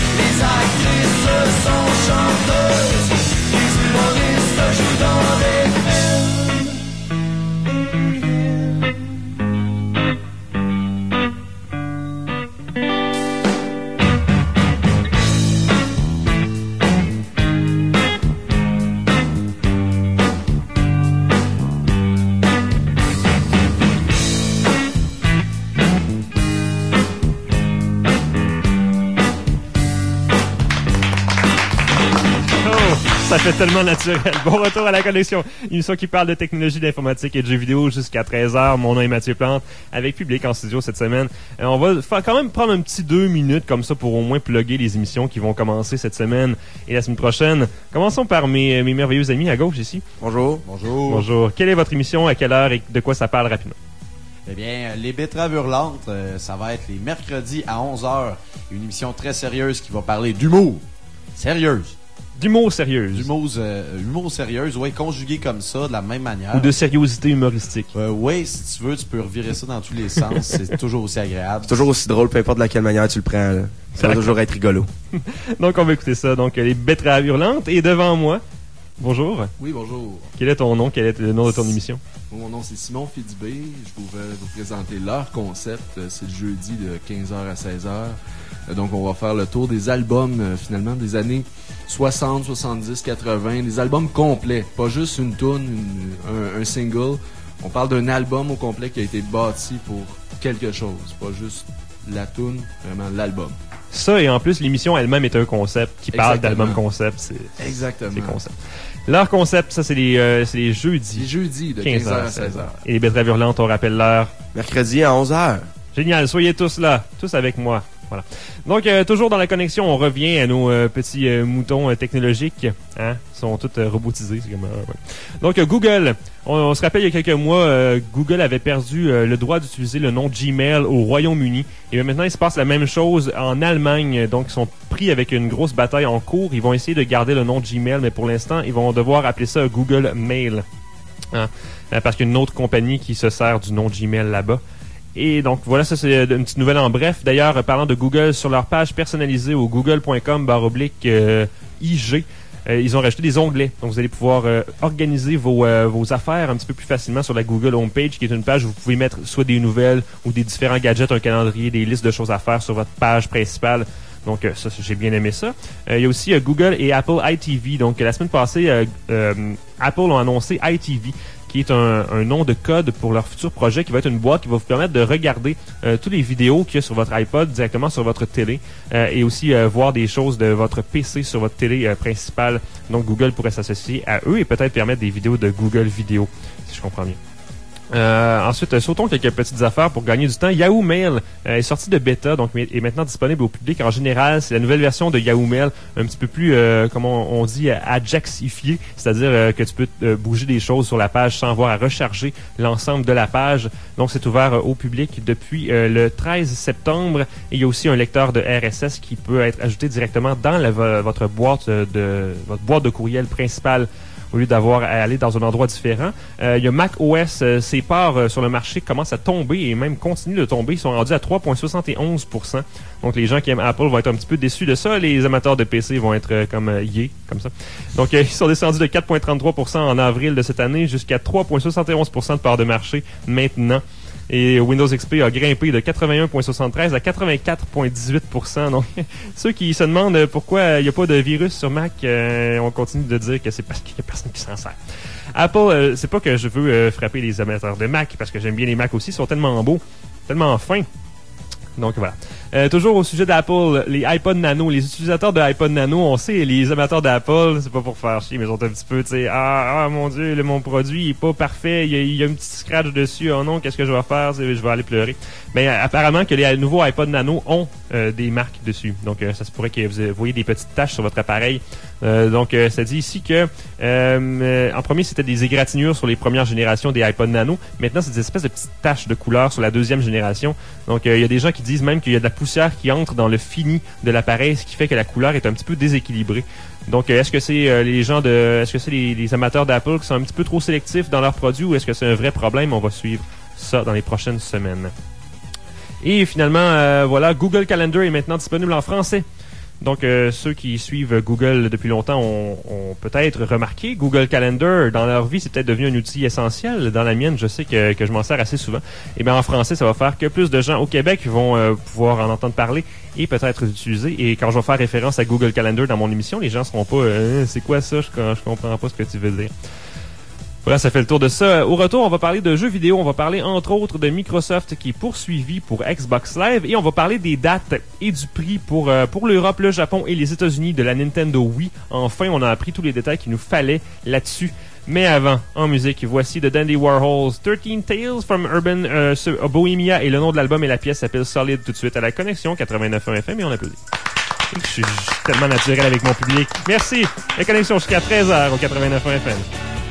ça fait tellement naturel. Bon retour à la connexion. Une émission qui parle de technologie, d'informatique et de jeux vidéo jusqu'à treize heures. Mon nom est Mathieu Plante, avec public en studio cette semaine. Euh, on va faire quand même prendre un petit deux minutes comme ça pour au moins plugger les émissions qui vont commencer cette semaine et la semaine prochaine. Commençons par mes, mes merveilleux amis à gauche ici. Bonjour. Bonjour. Bonjour. Quelle est votre émission, à quelle heure et de quoi ça parle rapidement? Eh bien, les betteraves hurlantes, euh, ça va être les mercredis à onze heures. Une émission très sérieuse qui va parler d'humour. Sérieuse. D'humour sérieuse. D'humour, euh, humour sérieuse, ouais, conjugué comme ça, de la même manière. Ou de sériosité humoristique. Euh, oui, si tu veux, tu peux revirer ça dans tous les sens. C'est toujours aussi agréable. C'est toujours aussi drôle, peu importe de laquelle manière tu le prends. Là. Ça va toujours être rigolo. Donc, on va écouter ça. Donc, les betteraves hurlantes. Et devant moi, bonjour. Oui, bonjour. Quel est ton nom? Quel est le nom de ton émission? Mon nom, c'est Simon Fidibé. Je voudrais vous présenter leur concept. C'est le jeudi de quinze heures à seize heures. Donc, on va faire le tour des albums, euh, finalement, des années soixante, soixante-dix, quatre-vingts. Des albums complets. Pas juste une tune, une, un, un single. On parle d'un album au complet qui a été bâti pour quelque chose. Pas juste la tune, vraiment l'album. Ça, et en plus, l'émission elle-même est un concept qui parle Exactement. d'album concept. C'est, Exactement. c'est concept. Leur concept, ça, c'est les, euh, c'est les jeudis. Les jeudis de quinze heures à seize heures. Et les betteraves hurlantes, on rappelle l'heure. Mercredi à onze heures. Génial, soyez tous là, tous avec moi. Voilà. Donc, euh, toujours dans la connexion, on revient à nos euh, petits euh, moutons euh, technologiques. Hein? Ils sont tous euh, robotisés. C'est comme, euh, ouais. Donc, euh, Google. On, on se rappelle, il y a quelques mois, euh, Google avait perdu euh, le droit d'utiliser le nom Gmail au Royaume-Uni. Et bien, maintenant, il se passe la même chose en Allemagne. Donc, ils sont pris avec une grosse bataille en cours. Ils vont essayer de garder le nom Gmail, mais pour l'instant, ils vont devoir appeler ça Google Mail. Hein? Parce qu'il y a une autre compagnie qui se sert du nom Gmail là-bas. Et donc voilà, ça c'est une petite nouvelle en bref. D'ailleurs, parlant de Google, sur leur page personnalisée au google point com barre oblique I G, euh, ils ont rajouté des onglets. Donc vous allez pouvoir euh, organiser vos, euh, vos affaires un petit peu plus facilement sur la Google Homepage, qui est une page où vous pouvez mettre soit des nouvelles ou des différents gadgets, un calendrier, des listes de choses à faire sur votre page principale. Donc euh, ça, j'ai bien aimé ça. Euh, il y a aussi euh, Google et Apple I T V. Donc la semaine passée, euh, euh, Apple ont annoncé I T V, qui est un, un nom de code pour leur futur projet, qui va être une boîte qui va vous permettre de regarder euh, toutes les vidéos qu'il y a sur votre iPod directement sur votre télé euh, et aussi euh, voir des choses de votre P C sur votre télé euh, principale. Donc Google pourrait s'associer à eux et peut-être permettre des vidéos de Google Vidéo, si je comprends bien. Euh, ensuite, euh, sautons quelques petites affaires pour gagner du temps. Yahoo Mail euh, est sorti de bêta, donc est maintenant disponible au public. En général, c'est la nouvelle version de Yahoo Mail, un petit peu plus, euh, comment on dit, ajaxifiée, c'est-à-dire euh, que tu peux euh, bouger des choses sur la page sans avoir à recharger l'ensemble de la page. Donc, c'est ouvert euh, au public depuis euh, le treize septembre. Et il y a aussi un lecteur de R S S qui peut être ajouté directement dans la, votre boîte de votre boîte de courriel principale, au lieu d'avoir à aller dans un endroit différent. Euh, il y a macOS, euh, ses parts euh, sur le marché commencent à tomber et même continuent de tomber. Ils sont rendus à trois virgule soixante et onze pour cent. Donc les gens qui aiment Apple vont être un petit peu déçus de ça. Les amateurs de P C vont être euh, comme euh, yé, comme ça. Donc euh, ils sont descendus de quatre virgule trente-trois pour cent en avril de cette année jusqu'à trois virgule soixante et onze pour cent de part de marché maintenant. Et Windows X P a grimpé de quatre-vingt-un virgule soixante-treize à quatre-vingt-quatre virgule dix-huit pour cent. Donc, ceux qui se demandent pourquoi il n'y a pas de virus sur Mac, euh, on continue de dire que c'est parce qu'il n'y a personne qui s'en sert. Apple, euh, c'est pas que je veux euh, frapper les amateurs de Mac, parce que j'aime bien les Mac aussi, ils sont tellement beaux, tellement fins. Donc voilà. Euh, toujours au sujet d'Apple, les iPod Nano, les utilisateurs de iPod Nano, on sait, les amateurs d'Apple, c'est pas pour faire chier, mais ils sont un petit peu, tu sais, ah, ah mon Dieu, le, mon produit il est pas parfait, il y, a, il y a un petit scratch dessus, oh non, qu'est-ce que je vais faire, je vais aller pleurer. Mais euh, apparemment que les nouveaux iPod Nano ont euh, des marques dessus, donc euh, ça se pourrait que vous voyez des petites taches sur votre appareil. Euh, donc euh, ça dit ici que euh, euh, en premier c'était des égratignures sur les premières générations des iPod Nano, maintenant c'est des espèces de petites taches de couleur sur la deuxième génération. Donc il euh, y a des gens qui disent même qu'il y a de la poussière qui entre dans le fini de l'appareil, ce qui fait que la couleur est un petit peu déséquilibrée. Donc, euh, est-ce que c'est euh, les gens de, est-ce que c'est les, les amateurs d'Apple qui sont un petit peu trop sélectifs dans leurs produits ou est-ce que c'est un vrai problème? On va suivre ça dans les prochaines semaines. Et finalement, euh, voilà, Google Calendar est maintenant disponible en français. Donc, euh, ceux qui suivent Google depuis longtemps ont, ont peut-être remarqué Google Calendar. Dans leur vie, c'est peut-être devenu un outil essentiel. Dans la mienne, je sais que, que je m'en sers assez souvent. Et bien, en français, ça va faire que plus de gens au Québec vont euh, pouvoir en entendre parler et peut-être l'utiliser. Et quand je vais faire référence à Google Calendar dans mon émission, les gens seront pas euh, « C'est quoi ça? Je, je comprends pas ce que tu veux dire. » Voilà, ça fait le tour de ça. Au retour, on va parler de jeux vidéo. On va parler, entre autres, de Microsoft qui est poursuivi pour Xbox Live. Et on va parler des dates et du prix pour, euh, pour l'Europe, le Japon et les États-Unis de la Nintendo Wii. Enfin, on a appris tous les détails qu'il nous fallait là-dessus. Mais avant, en musique, voici The Dandy Warhols, thirteen Tales from Urban euh, Bohemia. Et le nom de l'album et la pièce s'appelle Solid. Tout de suite à la connexion quatre-vingt-neuf point un F M et on applaudit. Je suis tellement naturel avec mon public. Merci. La connexion jusqu'à treize heures au quatre-vingt-neuf point un F M.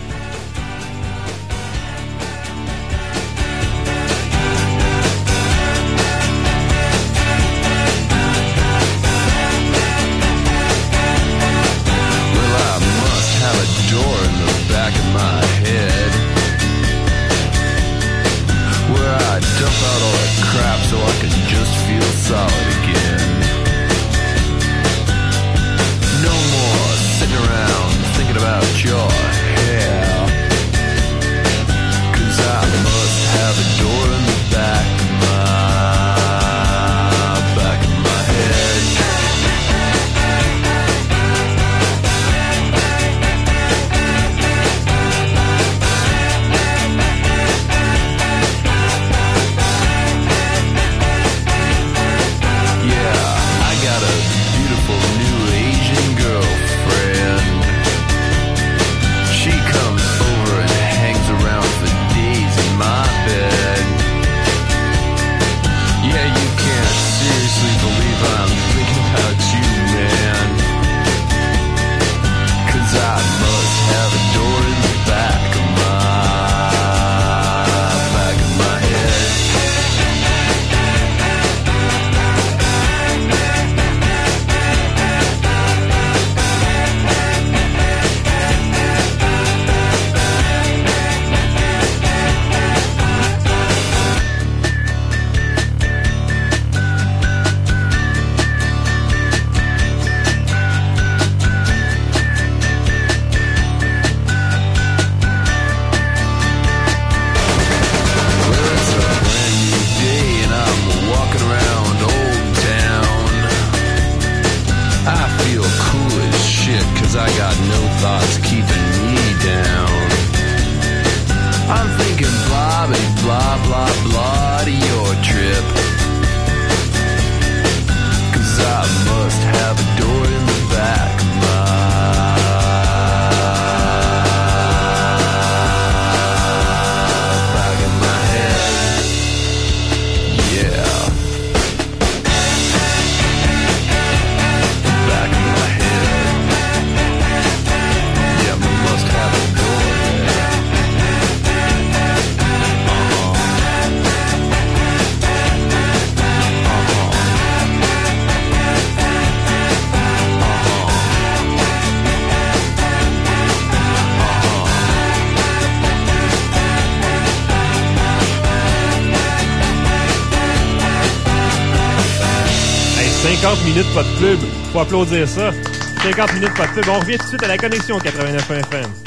cinquante minutes pas de pub. Faut applaudir ça. cinquante minutes pas de pub. On revient tout de suite à la connexion quatre-vingt-neuf point un F M.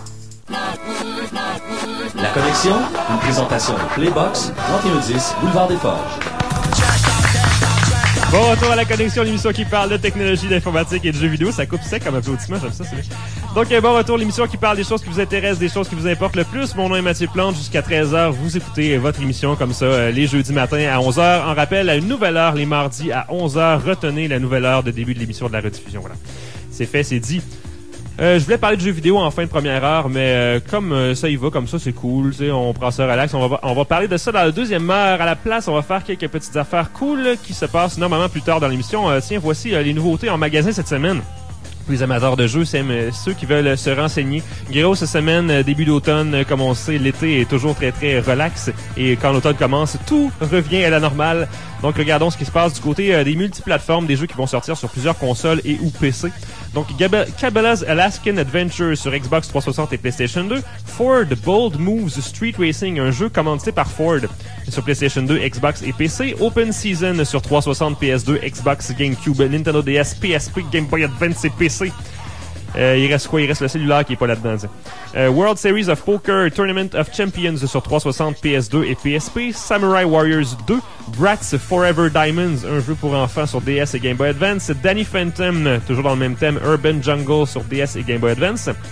La connexion, une présentation de Playbox, trente et un dix, Boulevard des Forges. Bon retour à la connexion, l'émission qui parle de technologie, d'informatique et de jeux vidéo. Ça coupe sec comme applaudissement, j'aime ça, c'est bien. Donc, bon retour, l'émission qui parle des choses qui vous intéressent, des choses qui vous importent le plus. Mon nom est Mathieu Plante, jusqu'à treize heures, vous écoutez votre émission comme ça, euh, les jeudis matins à onze heures. En rappel, à une nouvelle heure, les mardis à onze heures. Retenez la nouvelle heure de début de l'émission de la rediffusion, voilà. C'est fait, c'est dit. Euh, je voulais parler de jeux vidéo en fin de première heure, mais euh, comme euh, ça y va, comme ça, c'est cool, tu sais, on prend ça relax. On va, on va parler de ça dans la deuxième heure. À la place, on va faire quelques petites affaires cool qui se passent normalement plus tard dans l'émission. Euh, tiens, voici euh, les nouveautés en magasin cette semaine. Pour les amateurs de jeux, c'est euh, ceux qui veulent euh, se renseigner. Grosse semaine, euh, début d'automne, euh, comme on sait, l'été est toujours très très relax. Et quand l'automne commence, tout revient à la normale. Donc regardons ce qui se passe du côté euh, des multiplateformes, des jeux qui vont sortir sur plusieurs consoles et ou P C. Donc Gab- Cabela's Alaskan Adventure sur Xbox trois cent soixante et PlayStation deux. Ford Bold Moves Street Racing, un jeu commandité par Ford sur PlayStation deux, Xbox et P C. Open Season sur trois cent soixante, P S deux, Xbox, GameCube, Nintendo D S, P S P, Game Boy Advance et P C. Euh, il reste quoi? Il reste le cellulaire qui est pas là-dedans. Euh, World Series of Poker Tournament of Champions sur trois cent soixante, P S deux et P S P. Samurai Warriors deux. Bratz Forever Diamonds, un jeu pour enfants sur D S et Game Boy Advance. Danny Phantom, toujours dans le même thème, Urban Jungle sur D S et Game Boy Advance.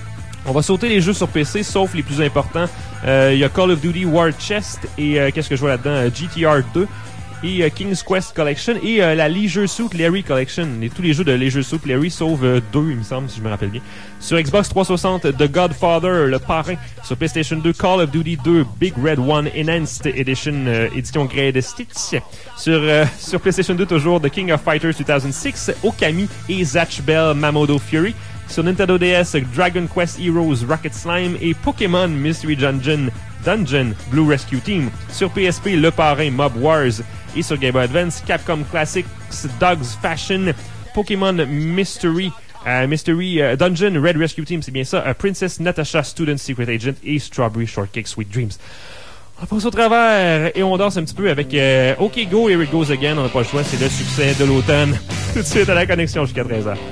On va sauter les jeux sur P C, sauf les plus importants. Il euh, y a Call of Duty War Chest et euh, qu'est-ce que je vois là-dedans? Euh, G T R deux et euh, King's Quest Collection et euh, la Leisure Suit Larry Collection. Et tous les jeux de Leisure Suit Larry, sauf euh, deux, il me semble, si je me rappelle bien. Sur Xbox trois cent soixante, The Godfather, le parrain. Sur PlayStation deux, Call of Duty deux, Big Red One Enhanced Edition, euh, édition Greatest Hits. Sur, euh, sur PlayStation deux, toujours, The King of Fighters deux mille six, Okami et Zatch Bell Mamodo Fury. Sur Nintendo D S, Dragon Quest Heroes Rocket Slime et Pokémon Mystery Dungeon Dungeon Blue Rescue Team. Sur P S P, Le Parrain Mob Wars. Et sur Game Boy Advance, Capcom Classics Dog's Fashion, Pokémon Mystery uh, Mystery uh, Dungeon Red Rescue Team, c'est bien ça, uh, Princess Natasha Student Secret Agent et Strawberry Shortcake Sweet Dreams. On passe au travers et on danse un petit peu avec euh, OK Go, Here It Goes Again. On n'a pas le choix, c'est le succès de l'automne. Tout de suite à la connexion jusqu'à treize heures.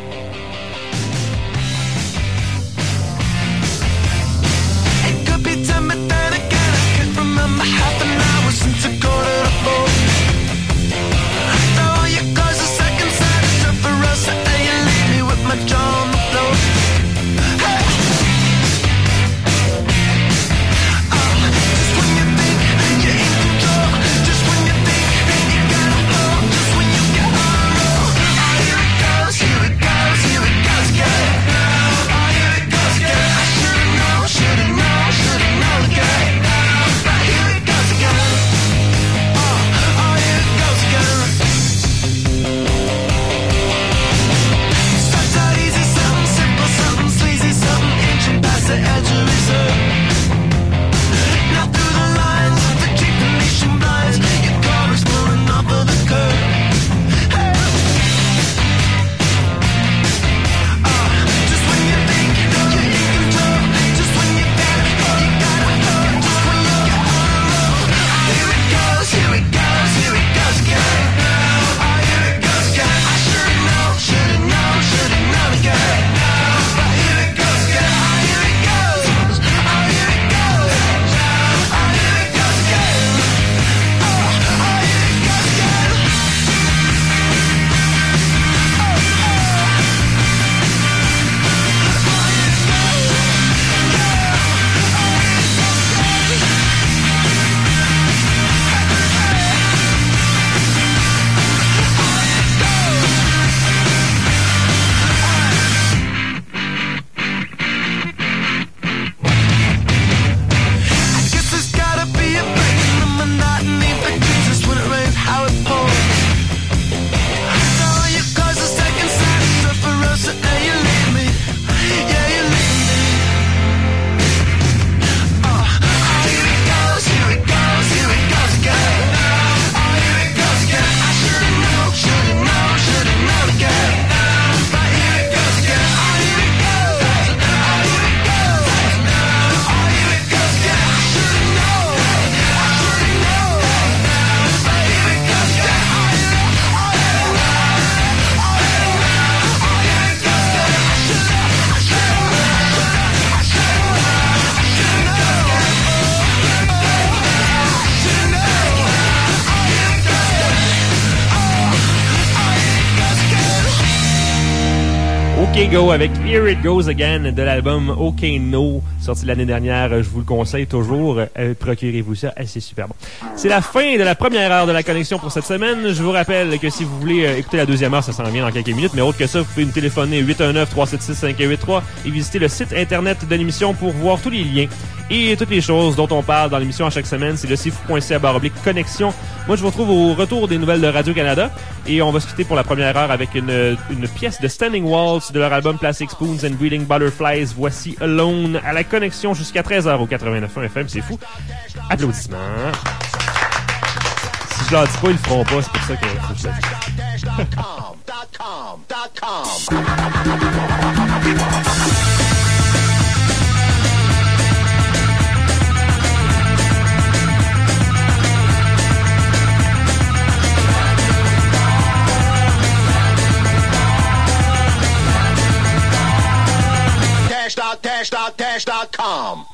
OK Go avec Here It Goes Again de l'album OK No, sorti l'année dernière. Je vous le conseille toujours. Euh, procurez-vous ça, c'est super bon. C'est la fin de la première heure de la connexion pour cette semaine. Je vous rappelle que si vous voulez euh, écouter la deuxième heure, ça s'en vient dans quelques minutes. Mais autre que ça, vous pouvez nous téléphoner huit un neuf, trois sept six, cinq un huit trois et visiter le site internet de l'émission pour voir tous les liens et toutes les choses dont on parle dans l'émission à chaque semaine. C'est le c f o point c a barre oblique connexion. Moi, je vous retrouve au retour des nouvelles de Radio-Canada et on va se quitter pour la première heure avec une, une pièce de Standing Waltz de leur album Plastic Spoons and Breeding Butterflies. Voici Alone à la connexion jusqu'à treize heures au quatre-vingt-neuf point un F M. C'est fou. Applaudissements. Si je leur dis pas, ils le feront pas. C'est pour ça que faut que je le dash dot dash dot com.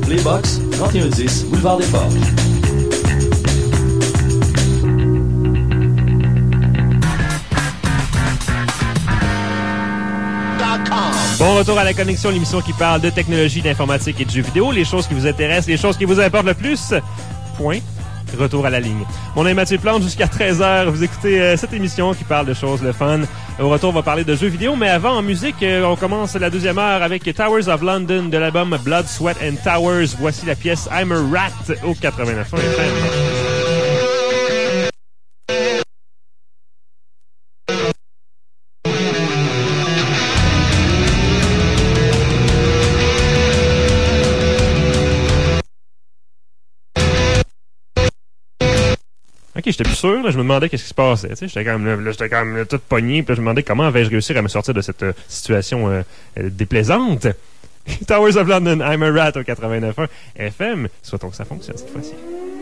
Playbox, trente et un dix, boulevard des Forges. Bon retour à la connexion, l'émission qui parle de technologie, d'informatique et de jeux vidéo, les choses qui vous intéressent, les choses qui vous importent le plus. Point. Retour à la ligne. Mon nom est Mathieu Plante, jusqu'à treize heures, vous écoutez euh, cette émission qui parle de choses le fun. Au retour, on va parler de jeux vidéo, mais avant, en musique, euh, on commence la deuxième heure avec Towers of London de l'album Blood, Sweat and Towers. Voici la pièce I'm a Rat au quatre-vingt-neuf F M. Ok, j'étais plus sûr, là, je me demandais qu'est-ce qui se passait, tu sais, j'étais quand même là, là j'étais quand même là, tout pogné, puis là, je me demandais comment vais-je réussir à me sortir de cette euh, situation euh, euh, déplaisante. Towers of London, I'm a Rat au quatre-vingt-neuf F M, souhaitons que ça fonctionne cette fois-ci.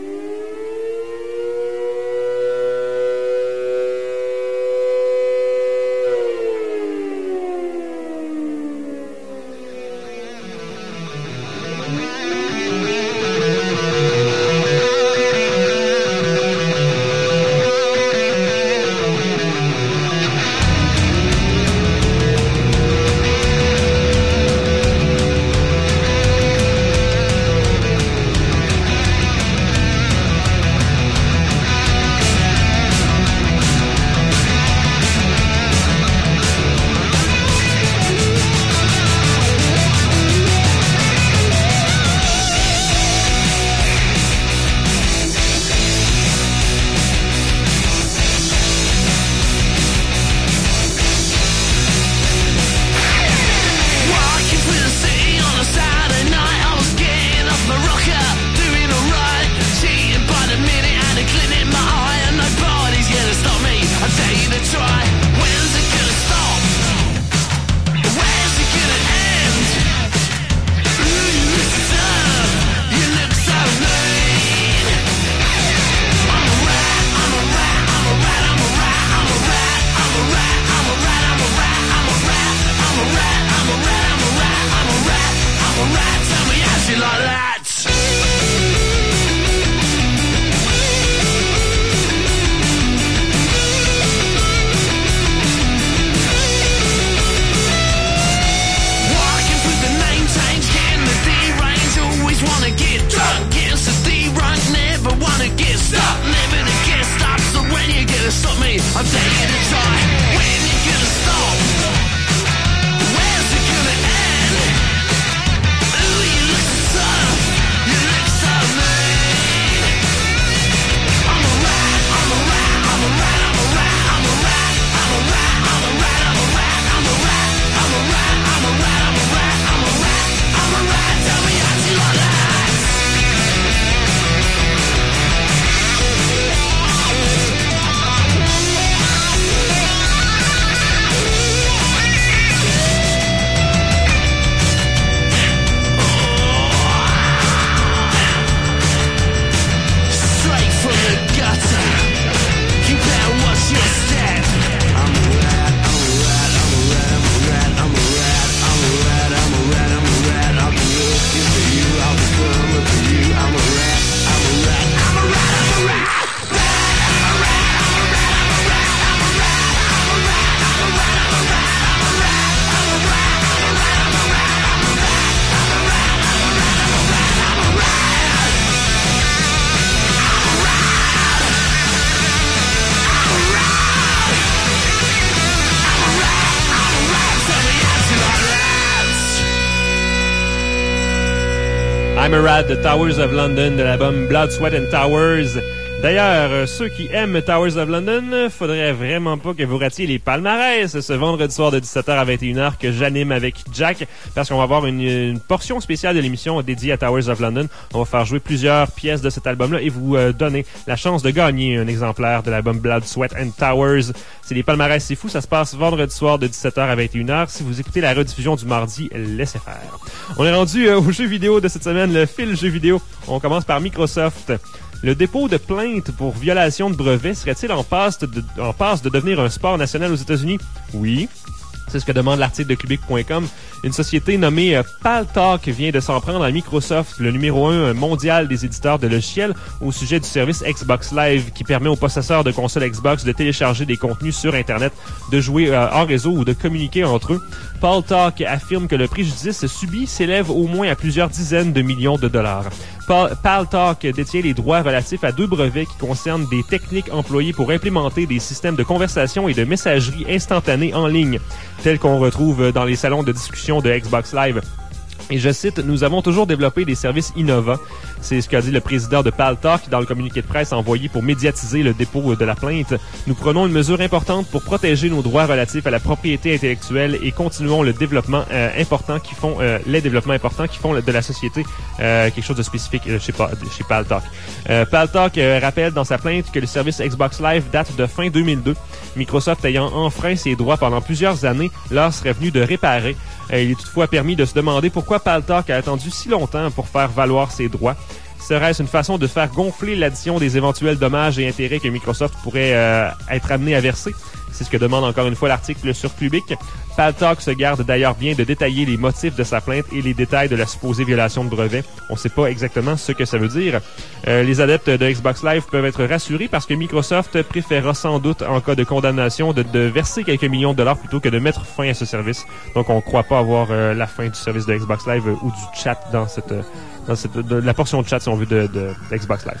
I'm a Rat de Towers of London de l'album Blood, Sweat and Towers. D'ailleurs, euh, ceux qui aiment Towers of London, faudrait vraiment pas que vous ratiez les palmarès ce vendredi soir de dix-sept heures à vingt et une heures que j'anime avec Jack, parce qu'on va avoir une, une portion spéciale de l'émission dédiée à Towers of London. On va faire jouer plusieurs pièces de cet album-là et vous euh, donner la chance de gagner un exemplaire de l'album Blood, Sweat and Towers. C'est les palmarès, c'est fou, ça se passe vendredi soir de dix-sept heures à vingt et une heures. Si vous écoutez la rediffusion du mardi, laissez faire. On est rendu euh, aux jeux vidéo de cette semaine, le fil jeux vidéo. On commence par Microsoft. Le dépôt de plainte pour violation de brevet serait-il en passe de, en passe de devenir un sport national aux États-Unis? Oui. C'est ce que demande l'article de Clubic point com. Une société nommée euh, Paltalk vient de s'en prendre à Microsoft, le numéro un mondial des éditeurs de logiciels, au sujet du service Xbox Live qui permet aux possesseurs de consoles Xbox de télécharger des contenus sur Internet, de jouer euh, en réseau ou de communiquer entre eux. Paltalk affirme que le préjudice subi s'élève au moins à plusieurs dizaines de millions de dollars. Paltalk détient les droits relatifs à deux brevets qui concernent des techniques employées pour implémenter des systèmes de conversation et de messagerie instantanée en ligne, tels qu'on retrouve dans les salons de discussion de Xbox Live. Et je cite, « Nous avons toujours développé des services innovants. » C'est ce qu'a dit le président de Paltalk dans le communiqué de presse envoyé pour médiatiser le dépôt de la plainte. « Nous prenons une mesure importante pour protéger nos droits relatifs à la propriété intellectuelle et continuons le développement euh, important qui font euh, les développements importants qui font de la société euh, quelque chose de spécifique euh, chez, chez Paltalk. Euh, Paltalk euh, rappelle dans sa plainte que le service Xbox Live date de fin deux mille deux. Microsoft ayant enfreint ses droits pendant plusieurs années, l'heure serait venue de réparer. Euh, il est toutefois permis de se demander pourquoi Paltalk a attendu si longtemps pour faire valoir ses droits. Serait-ce une façon de faire gonfler l'addition des éventuels dommages et intérêts que Microsoft pourrait euh, être amené à verser? C'est ce que demande encore une fois l'article sur Clubic. Paltalk se garde d'ailleurs bien de détailler les motifs de sa plainte et les détails de la supposée violation de brevet. On ne sait pas exactement ce que ça veut dire. Euh, les adeptes de Xbox Live peuvent être rassurés parce que Microsoft préférera sans doute, en cas de condamnation, de, de verser quelques millions de dollars plutôt que de mettre fin à ce service. Donc on ne croit pas avoir euh, la fin du service de Xbox Live euh, ou du chat dans cette, euh, dans cette de, la portion de chat, si on veut, de, de, de Xbox Live.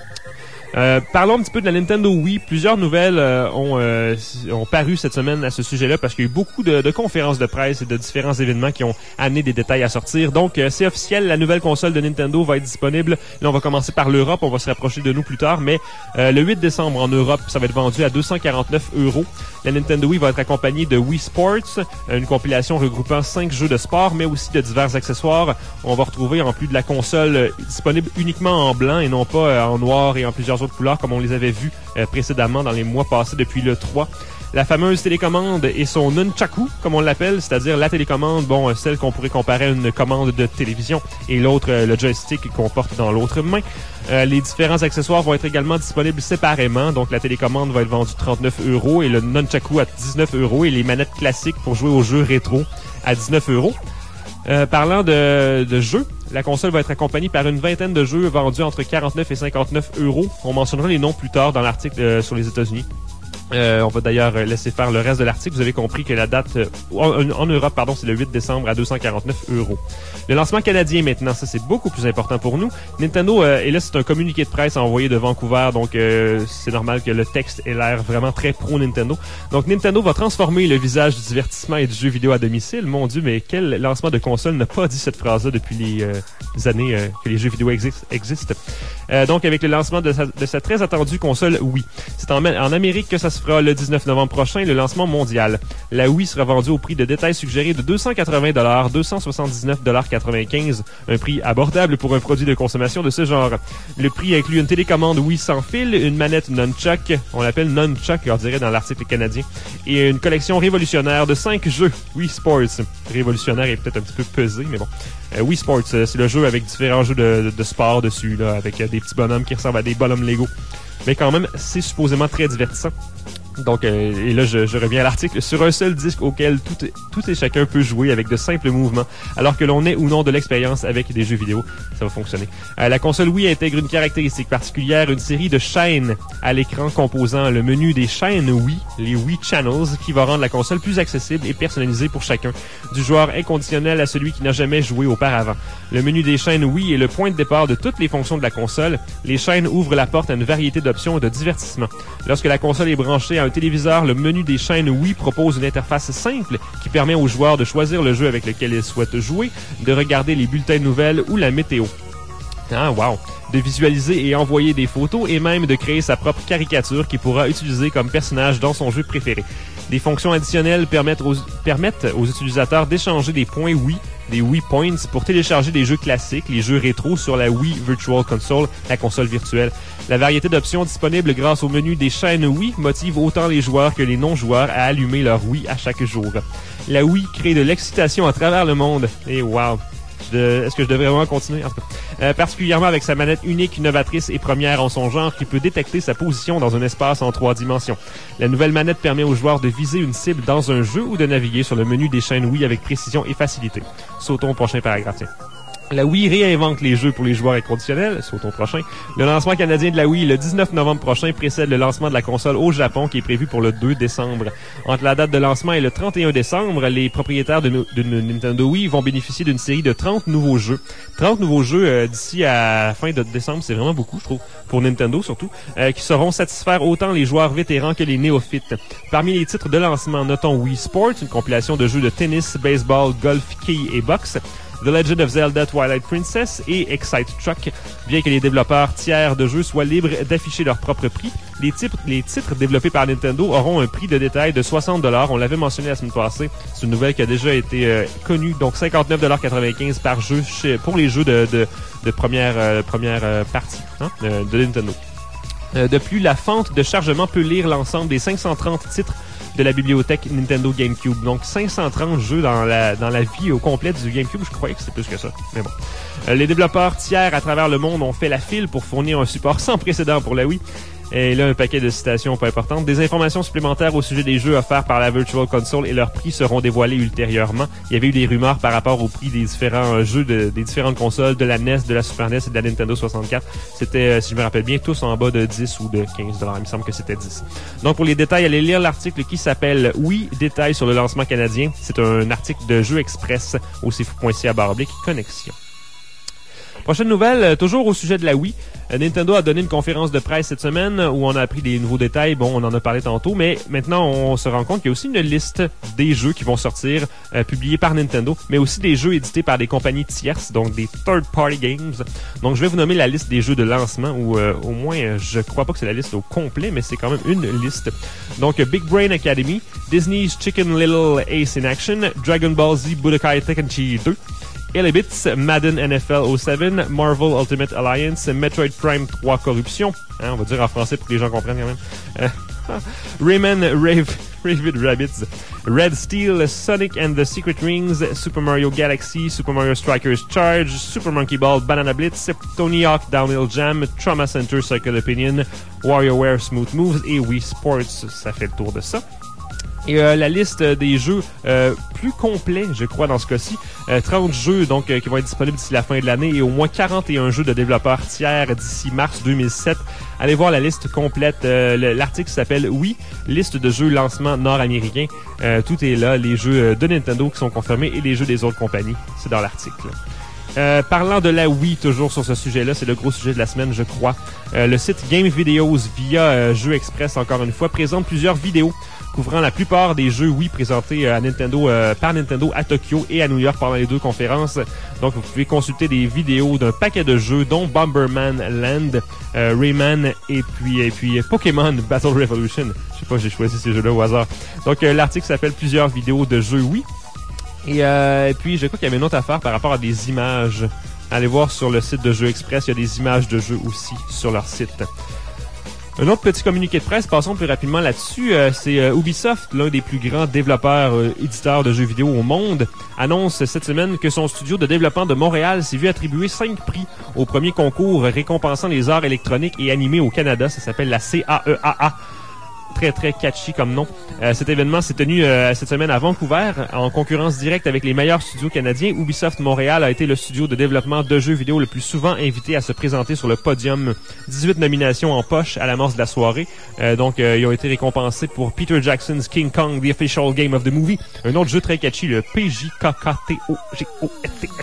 Euh, parlons un petit peu de la Nintendo Wii. Plusieurs nouvelles euh, ont, euh, ont paru cette semaine à ce sujet-là parce qu'il y a eu beaucoup de, de conférences de presse et de différents événements qui ont amené des détails à sortir. Donc, euh, c'est officiel, la nouvelle console de Nintendo va être disponible. Là, on va commencer par l'Europe, on va se rapprocher de nous plus tard, mais euh, le huit décembre en Europe, ça va être vendu à deux cent quarante-neuf euros. La Nintendo Wii va être accompagnée de Wii Sports, une compilation regroupant cinq jeux de sport, mais aussi de divers accessoires. On va retrouver, en plus de la console, euh, disponible uniquement en blanc et non pas euh, en noir et en plusieurs autres couleurs comme on les avait vus euh, précédemment dans les mois passés depuis le trois. La fameuse télécommande et son nunchaku, comme on l'appelle, c'est-à-dire la télécommande, bon, euh, celle qu'on pourrait comparer à une commande de télévision, et l'autre, euh, le joystick qu'on porte dans l'autre main. Euh, les différents accessoires vont être également disponibles séparément, donc la télécommande va être vendue trente-neuf euros et le nunchaku à dix-neuf euros et les manettes classiques pour jouer aux jeux rétro à dix-neuf euros. Euh, parlant de, de jeux, la console va être accompagnée par une vingtaine de jeux vendus entre quarante-neuf et cinquante-neuf euros. On mentionnera les noms plus tard dans l'article euh, sur les États-Unis. Euh, on va d'ailleurs laisser faire le reste de l'article. Vous avez compris que la date euh, en, en Europe, pardon, c'est le huit décembre à deux cent quarante-neuf euros. Le lancement canadien maintenant, ça c'est beaucoup plus important pour nous. Nintendo, euh, et là c'est un communiqué de presse envoyé de Vancouver, donc euh, c'est normal que le texte ait l'air vraiment très pro Nintendo. Donc Nintendo va transformer le visage du divertissement et du jeu vidéo à domicile. Mon Dieu, mais quel lancement de console n'a pas dit cette phrase-là depuis les, euh, les années euh, que les jeux vidéo exist- existent. Euh, donc avec le lancement de sa, de sa très attendue console Wii. C'est en, en Amérique que ça se fera le dix-neuf novembre prochain, le lancement mondial. La Wii sera vendue au prix de détail suggéré de deux cent quatre-vingts dollars, deux cent soixante-dix-neuf dollars quatre-vingt-quinze, un prix abordable pour un produit de consommation de ce genre. Le prix inclut une télécommande Wii sans fil, une manette nunchuck, on l'appelle nunchuck, on dirait dans l'article canadien, et une collection révolutionnaire de cinq jeux Wii Sports. Révolutionnaire est peut-être un petit peu pesé, mais bon. Euh, Wii Sports, euh, c'est le jeu avec différents jeux de, de, de sport dessus, là, avec euh, des petits bonhommes qui ressemblent à des bonhommes Lego. Mais quand même, c'est supposément très divertissant. Donc, euh, et là, je, je reviens à l'article. Sur un seul disque auquel tout, tout et chacun peut jouer avec de simples mouvements, alors que l'on ait ou non de l'expérience avec des jeux vidéo, ça va fonctionner. Euh, la console Wii intègre une caractéristique particulière, une série de chaînes à l'écran composant le menu des chaînes Wii, les Wii Channels, qui va rendre la console plus accessible et personnalisée pour chacun, du joueur inconditionnel à celui qui n'a jamais joué auparavant. Le menu des chaînes Wii est le point de départ de toutes les fonctions de la console. Les chaînes ouvrent la porte à une variété d'options et de divertissement. Lorsque la console est branchée à un téléviseur, le menu des chaînes Wii propose une interface simple qui permet aux joueurs de choisir le jeu avec lequel ils souhaitent jouer, de regarder les bulletins de nouvelles ou la météo. Ah, wow! De visualiser et envoyer des photos et même de créer sa propre caricature qu'il pourra utiliser comme personnage dans son jeu préféré. Des fonctions additionnelles permettent aux, permettent aux utilisateurs d'échanger des points Wii, des Wii Points, pour télécharger des jeux classiques, les jeux rétro sur la Wii Virtual Console, la console virtuelle. La variété d'options disponibles grâce au menu des chaînes Wii motive autant les joueurs que les non-joueurs à allumer leur Wii à chaque jour. La Wii crée de l'excitation à travers le monde. Et wow! De, est-ce que je devrais vraiment continuer? En tout cas. Euh, particulièrement avec sa manette unique, novatrice et première en son genre qui peut détecter sa position dans un espace en trois dimensions. La nouvelle manette permet aux joueurs de viser une cible dans un jeu ou de naviguer sur le menu des chaînes Wii avec précision et facilité. Sautons au prochain paragraphe. Tiens. La Wii réinvente les jeux pour les joueurs inconditionnels, sautons au prochain. Le lancement canadien de la Wii le dix-neuf novembre prochain précède le lancement de la console au Japon qui est prévu pour le deux décembre. Entre la date de lancement et le trente et un décembre, les propriétaires d'une Nintendo Wii vont bénéficier d'une série de trente nouveaux jeux. trente nouveaux jeux euh, d'ici à la fin de décembre, c'est vraiment beaucoup, je trouve, pour Nintendo surtout, euh, qui sauront satisfaire autant les joueurs vétérans que les néophytes. Parmi les titres de lancement, notons Wii Sports, une compilation de jeux de tennis, baseball, golf, quilles et boxe, The Legend of Zelda Twilight Princess et Excite Truck. Bien que les développeurs tiers de jeux soient libres d'afficher leur propre prix, les titres, les titres développés par Nintendo auront un prix de détail de soixante dollars. On l'avait mentionné la semaine passée. C'est une nouvelle qui a déjà été euh, connue. Donc cinquante-neuf dollars quatre-vingt-quinze par jeu chez, pour les jeux de, de, de première, euh, première euh, partie hein, euh, de Nintendo. Euh, de plus, la fente de chargement peut lire l'ensemble des cinq cent trente titres de la bibliothèque Nintendo GameCube. Donc cinq cent trente jeux dans la dans la vie au complet du GameCube. Je croyais que c'était plus que ça, mais bon. Euh, les développeurs tiers à travers le monde ont fait la file pour fournir un support sans précédent pour la Wii. Et là, un paquet de citations pas importantes. Des informations supplémentaires au sujet des jeux offerts par la Virtual Console et leurs prix seront dévoilés ultérieurement. Il y avait eu des rumeurs par rapport au prix des différents euh, jeux de, des différentes consoles, de la N E S, de la Super N E S et de la Nintendo soixante-quatre. C'était, euh, si je me rappelle bien, tous en bas de dix ou de quinze dollars. Il me semble que c'était dix. Donc, pour les détails, allez lire l'article qui s'appelle « Oui, détails sur le lancement canadien ». C'est un article de Jeux Express au c f point c a barre oblique connexion. Prochaine nouvelle, euh, toujours au sujet de la Wii. Euh, Nintendo a donné une conférence de presse cette semaine où on a appris des nouveaux détails. Bon, on en a parlé tantôt, mais maintenant on se rend compte qu'il y a aussi une liste des jeux qui vont sortir, euh, publiés par Nintendo, mais aussi des jeux édités par des compagnies tierces, donc des third-party games. Donc je vais vous nommer la liste des jeux de lancement, ou euh, au moins, euh, je crois pas que c'est la liste au complet, mais c'est quand même une liste. Donc Big Brain Academy, Disney's Chicken Little Ace in Action, Dragon Ball Z Budokai Tenkaichi deux, Elebits, Madden N F L oh sept, Marvel Ultimate Alliance, Metroid Prime trois Corruption, hein, on va dire en français pour que les gens comprennent quand même, euh, Rayman Rave, Ravid Rabbids, Red Steel, Sonic and the Secret Rings, Super Mario Galaxy, Super Mario Strikers Charge, Super Monkey Ball, Banana Blitz, Tony Hawk Downhill Jam, Trauma Center Circle Opinion, WarioWare Smooth Moves et Wii Sports, ça fait le tour de ça. Et euh, la liste des jeux euh, plus complets, je crois, dans ce cas-ci. Euh, trente jeux donc euh, qui vont être disponibles d'ici la fin de l'année et au moins quarante et un jeux de développeurs tiers d'ici mars deux mille sept. Allez voir la liste complète. Euh, l'article s'appelle « Oui, liste de jeux lancement nord-américains ». Euh, tout est là, les jeux de Nintendo qui sont confirmés et les jeux des autres compagnies. C'est dans l'article. Euh, parlant de la Wii, toujours sur ce sujet-là, c'est le gros sujet de la semaine, je crois. Euh, le site Game Videos via euh, Jeux Express, encore une fois, présente plusieurs vidéos couvrant la plupart des jeux Wii présentés à Nintendo euh, par Nintendo à Tokyo et à New York pendant les deux conférences. Donc, vous pouvez consulter des vidéos d'un paquet de jeux, dont Bomberman Land, euh, Rayman et puis et puis Pokémon Battle Revolution. Je sais pas, j'ai choisi ces jeux-là au hasard. Donc, euh, l'article s'appelle plusieurs vidéos de jeux Wii. Et, euh, et puis, je crois qu'il y avait une autre affaire par rapport à des images. Allez voir sur le site de Jeux Express, il y a des images de jeux aussi sur leur site. Un autre petit communiqué de presse, passons plus rapidement là-dessus, euh, c'est euh, Ubisoft, l'un des plus grands développeurs euh, éditeurs de jeux vidéo au monde, annonce cette semaine que son studio de développement de Montréal s'est vu attribuer cinq prix au premier concours récompensant les arts électroniques et animés au Canada. Ça s'appelle la C A E A A. Très très catchy comme nom. Euh, cet événement s'est tenu euh, cette semaine à Vancouver en concurrence directe avec les meilleurs studios canadiens. Ubisoft Montréal a été le studio de développement de jeux vidéo le plus souvent invité à se présenter sur le podium. dix-huit nominations en poche à l'amorce de la soirée. Euh, donc euh, ils ont été récompensés pour Peter Jackson's King Kong, The Official Game of the Movie. Un autre jeu très catchy, le P J K K T O G O F T.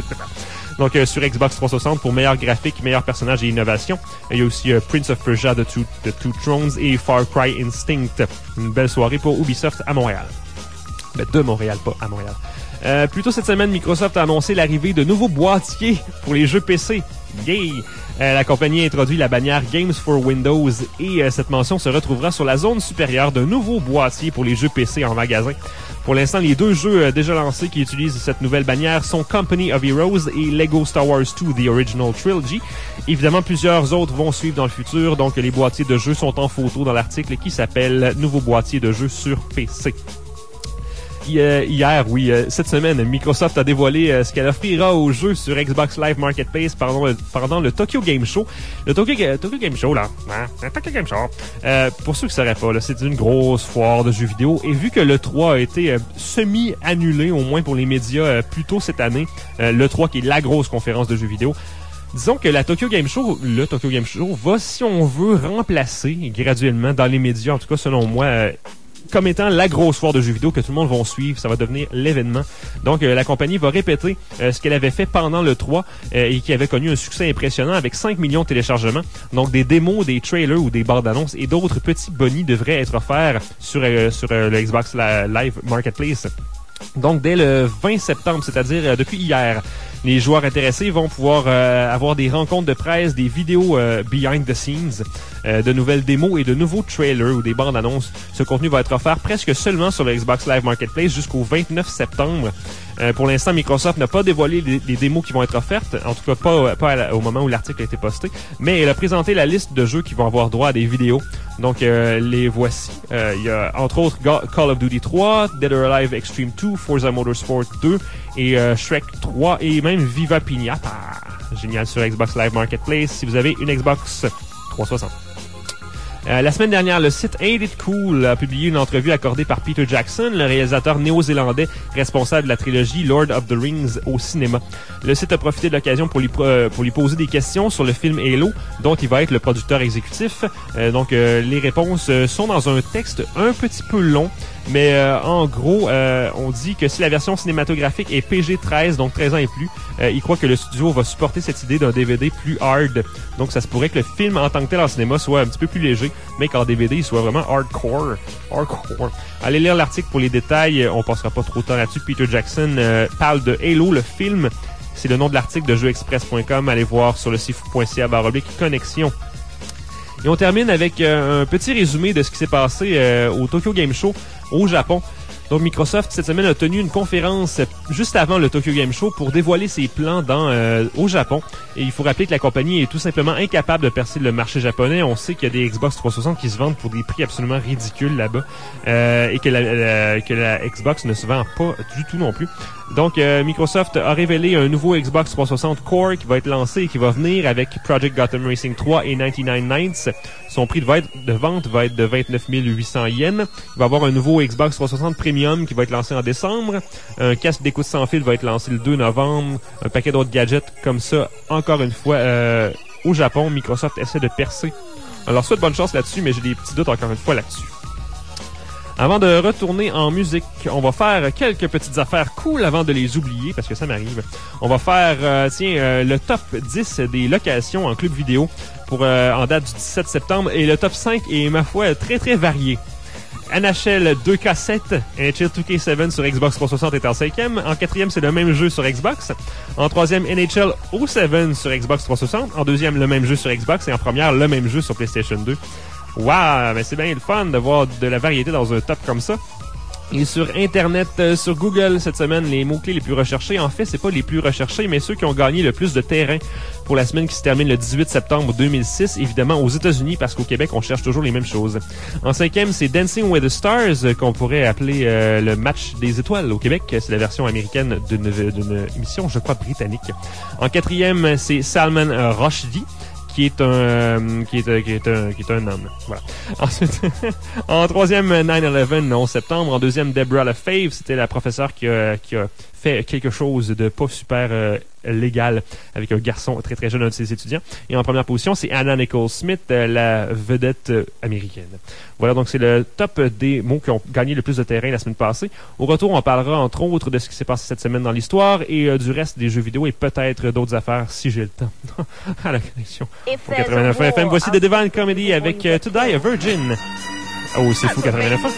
Donc euh, sur Xbox trois cent soixante pour meilleur graphique, meilleur personnage et innovation. Il y a aussi euh, Prince of Persia The Two, The Two Thrones et Far Cry Instinct. Une belle soirée pour Ubisoft à Montréal. Ben, de Montréal, pas à Montréal. Euh, plus tôt cette semaine, Microsoft a annoncé l'arrivée de nouveaux boîtiers pour les jeux P C. Yay! Euh, la compagnie a introduit la bannière Games for Windows et euh, cette mention se retrouvera sur la zone supérieure d'un nouveau boîtier pour les jeux P C en magasin. Pour l'instant, les deux jeux euh, déjà lancés qui utilisent cette nouvelle bannière sont Company of Heroes et Lego Star Wars deux The Original Trilogy. Évidemment, plusieurs autres vont suivre dans le futur, donc les boîtiers de jeux sont en photo dans l'article qui s'appelle « Nouveau boîtier de jeux sur P C ». Hier, oui, euh, cette semaine, Microsoft a dévoilé euh, ce qu'elle offrira aux jeux sur Xbox Live Marketplace pendant le, pendant le Tokyo Game Show. Le Tokyo, Tokyo Game Show, là, hein, le Tokyo Game Show, euh, pour ceux qui ne sauraient pas, là, c'est une grosse foire de jeux vidéo. Et vu que l'E trois a été euh, semi-annulé, au moins pour les médias, euh, plus tôt cette année, euh, l'E trois qui est la grosse conférence de jeux vidéo, disons que la Tokyo Game Show, le Tokyo Game Show, va, si on veut, remplacer graduellement dans les médias, en tout cas selon moi, euh, comme étant la grosse foire de jeux vidéo que tout le monde va suivre. Ça va devenir l'événement. Donc, euh, la compagnie va répéter euh, ce qu'elle avait fait pendant le trois euh, et qui avait connu un succès impressionnant avec cinq millions de téléchargements. Donc, des démos, des trailers ou des bandes annonces et d'autres petits bonnies devraient être offerts sur, euh, sur euh, le Xbox Live Marketplace. Donc, dès le vingt septembre, c'est-à-dire euh, depuis hier, les joueurs intéressés vont pouvoir euh, avoir des rencontres de presse, des vidéos euh, behind the scenes, euh, de nouvelles démos et de nouveaux trailers ou des bandes annonces. Ce contenu va être offert presque seulement sur le Xbox Live Marketplace jusqu'au vingt-neuf septembre. Euh, pour l'instant, Microsoft n'a pas dévoilé les, les démos qui vont être offertes, en tout cas pas, pas la, au moment où l'article a été posté, mais elle a présenté la liste de jeux qui vont avoir droit à des vidéos. Donc, euh, les voici. Euh, il y a entre autres Call of Duty trois, Dead or Alive Extreme deux, Forza Motorsport deux et euh, Shrek trois et même Viva Pinata. Génial sur Xbox Live Marketplace si vous avez une Xbox trois cent soixante. Euh, la semaine dernière, le site Ain't It Cool a publié une entrevue accordée par Peter Jackson, le réalisateur néo-zélandais responsable de la trilogie Lord of the Rings au cinéma. Le site a profité de l'occasion pour lui, euh, pour lui poser des questions sur le film Halo, dont il va être le producteur exécutif. Euh, donc, euh, les réponses euh, sont dans un texte un petit peu long, mais euh, en gros, euh, on dit que si la version cinématographique est P G treize, donc treize ans et plus, euh, il croit que le studio va supporter cette idée d'un D V D plus hard. Donc, ça se pourrait que le film en tant que tel en cinéma soit un petit peu plus léger, mais qu'en D V D, il soit vraiment hardcore. Hardcore. Allez lire l'article pour les détails. On passera pas trop de temps là-dessus. Peter Jackson euh, parle de Halo, le film. C'est le nom de l'article de jeux express point com. Allez voir sur le sifu point c a barre oblique connexion. Et on termine avec euh, un petit résumé de ce qui s'est passé euh, au Tokyo Game Show au Japon. Donc, Microsoft, cette semaine, a tenu une conférence juste avant le Tokyo Game Show pour dévoiler ses plans dans euh, au Japon. Et il faut rappeler que la compagnie est tout simplement incapable de percer le marché japonais. On sait qu'il y a des Xbox trois cent soixante qui se vendent pour des prix absolument ridicules là-bas. Euh, et que la, la, que la Xbox ne se vend pas du tout non plus. Donc, euh, Microsoft a révélé un nouveau Xbox trois cent soixante Core qui va être lancé et qui va venir avec Project Gotham Racing trois et quatre-vingt-dix-neuf Nights. Son prix de, va être, de vente va être de vingt-neuf mille huit cents yens. Il va y avoir un nouveau Xbox trois cent soixante Premium qui va être lancé en décembre. Un casque d'écoute sans fil va être lancé le deux novembre. Un paquet d'autres gadgets comme ça. Encore une fois, euh, au Japon, Microsoft essaie de percer. Alors, soit de bonne chance là-dessus, mais j'ai des petits doutes encore une fois là-dessus. Avant de retourner en musique, on va faire quelques petites affaires cool avant de les oublier, parce que ça m'arrive. On va faire, euh, tiens, euh, le top dix des locations en club vidéo pour euh, en date du dix-sept septembre. Et le top cinq est, ma foi, très très varié. N H L deux K sept, N H L deux K sept sur Xbox trois cent soixante est en cinquième. En quatrième, c'est le même jeu sur Xbox. En troisième, N H L oh sept sur Xbox trois cent soixante. En deuxième, le même jeu sur Xbox. Et en première, le même jeu sur PlayStation deux. Wow, mais c'est bien le fun de voir de la variété dans un top comme ça. Et sur Internet, euh, sur Google, cette semaine, les mots-clés les plus recherchés, en fait, c'est pas les plus recherchés, mais ceux qui ont gagné le plus de terrain pour la semaine qui se termine le dix-huit septembre deux mille six, évidemment aux États-Unis, parce qu'au Québec, on cherche toujours les mêmes choses. En cinquième, c'est Dancing with the Stars, euh, qu'on pourrait appeler euh, le match des étoiles au Québec. C'est la version américaine d'une, d'une émission, je crois, britannique. En quatrième, c'est Salman euh, Rushdie, qui est un euh, qui est euh, qui est un qui est un homme. Voilà. Ensuite, en troisième, nine eleven, onze septembre. En deuxième, Deborah LaFave, c'était la professeure qui a qui a fait quelque chose de pas super euh, légal avec un garçon très très jeune, un de ses étudiants. Et en première position, c'est Anna Nicole Smith, euh, la vedette euh, américaine. Voilà, donc c'est le top des mots qui ont gagné le plus de terrain la semaine passée. Au retour, on parlera entre autres de ce qui s'est passé cette semaine dans l'histoire et euh, du reste des jeux vidéo et peut-être d'autres affaires si j'ai le temps. À la connexion. Pour quatre-vingt-neuf F M, voici The Divine Comedy avec uh, To Die a Virgin. Oh, c'est fou, quatre-vingt-neuf F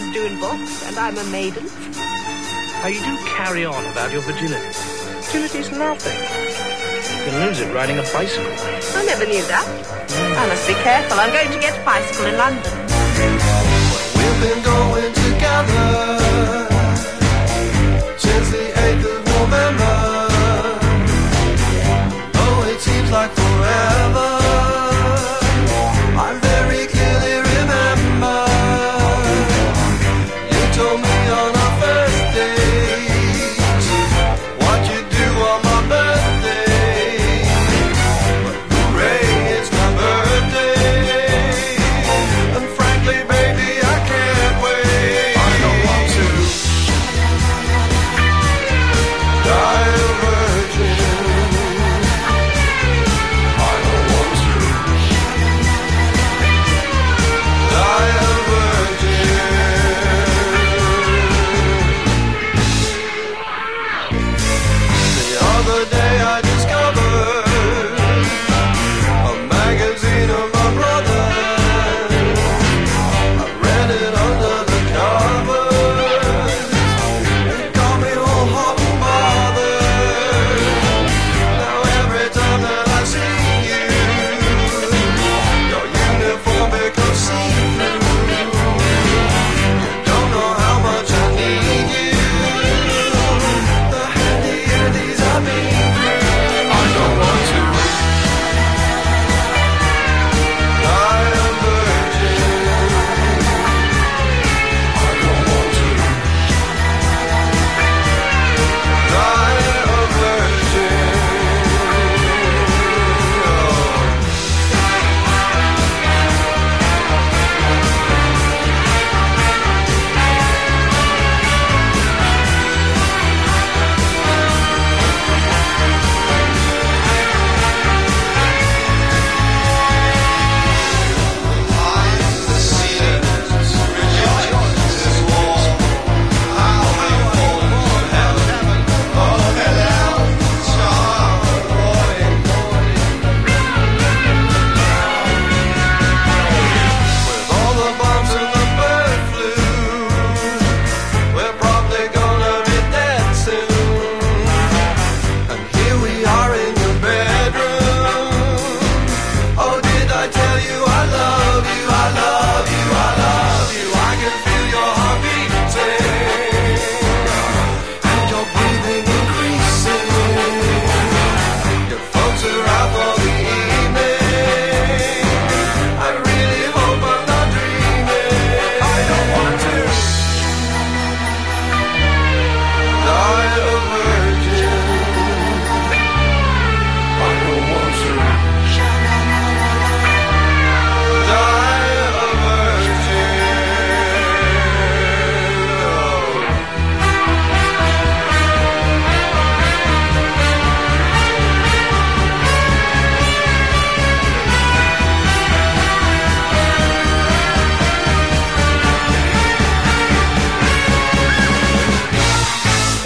M. How you do carry on about your virginity. Virginity's nothing. You can lose it riding a bicycle. I never knew that. Mm. I must be careful. I'm going to get a bicycle in London. We've been going together since the eighth of November. Oh, it seems like forever. I very clearly remember you told me on our first day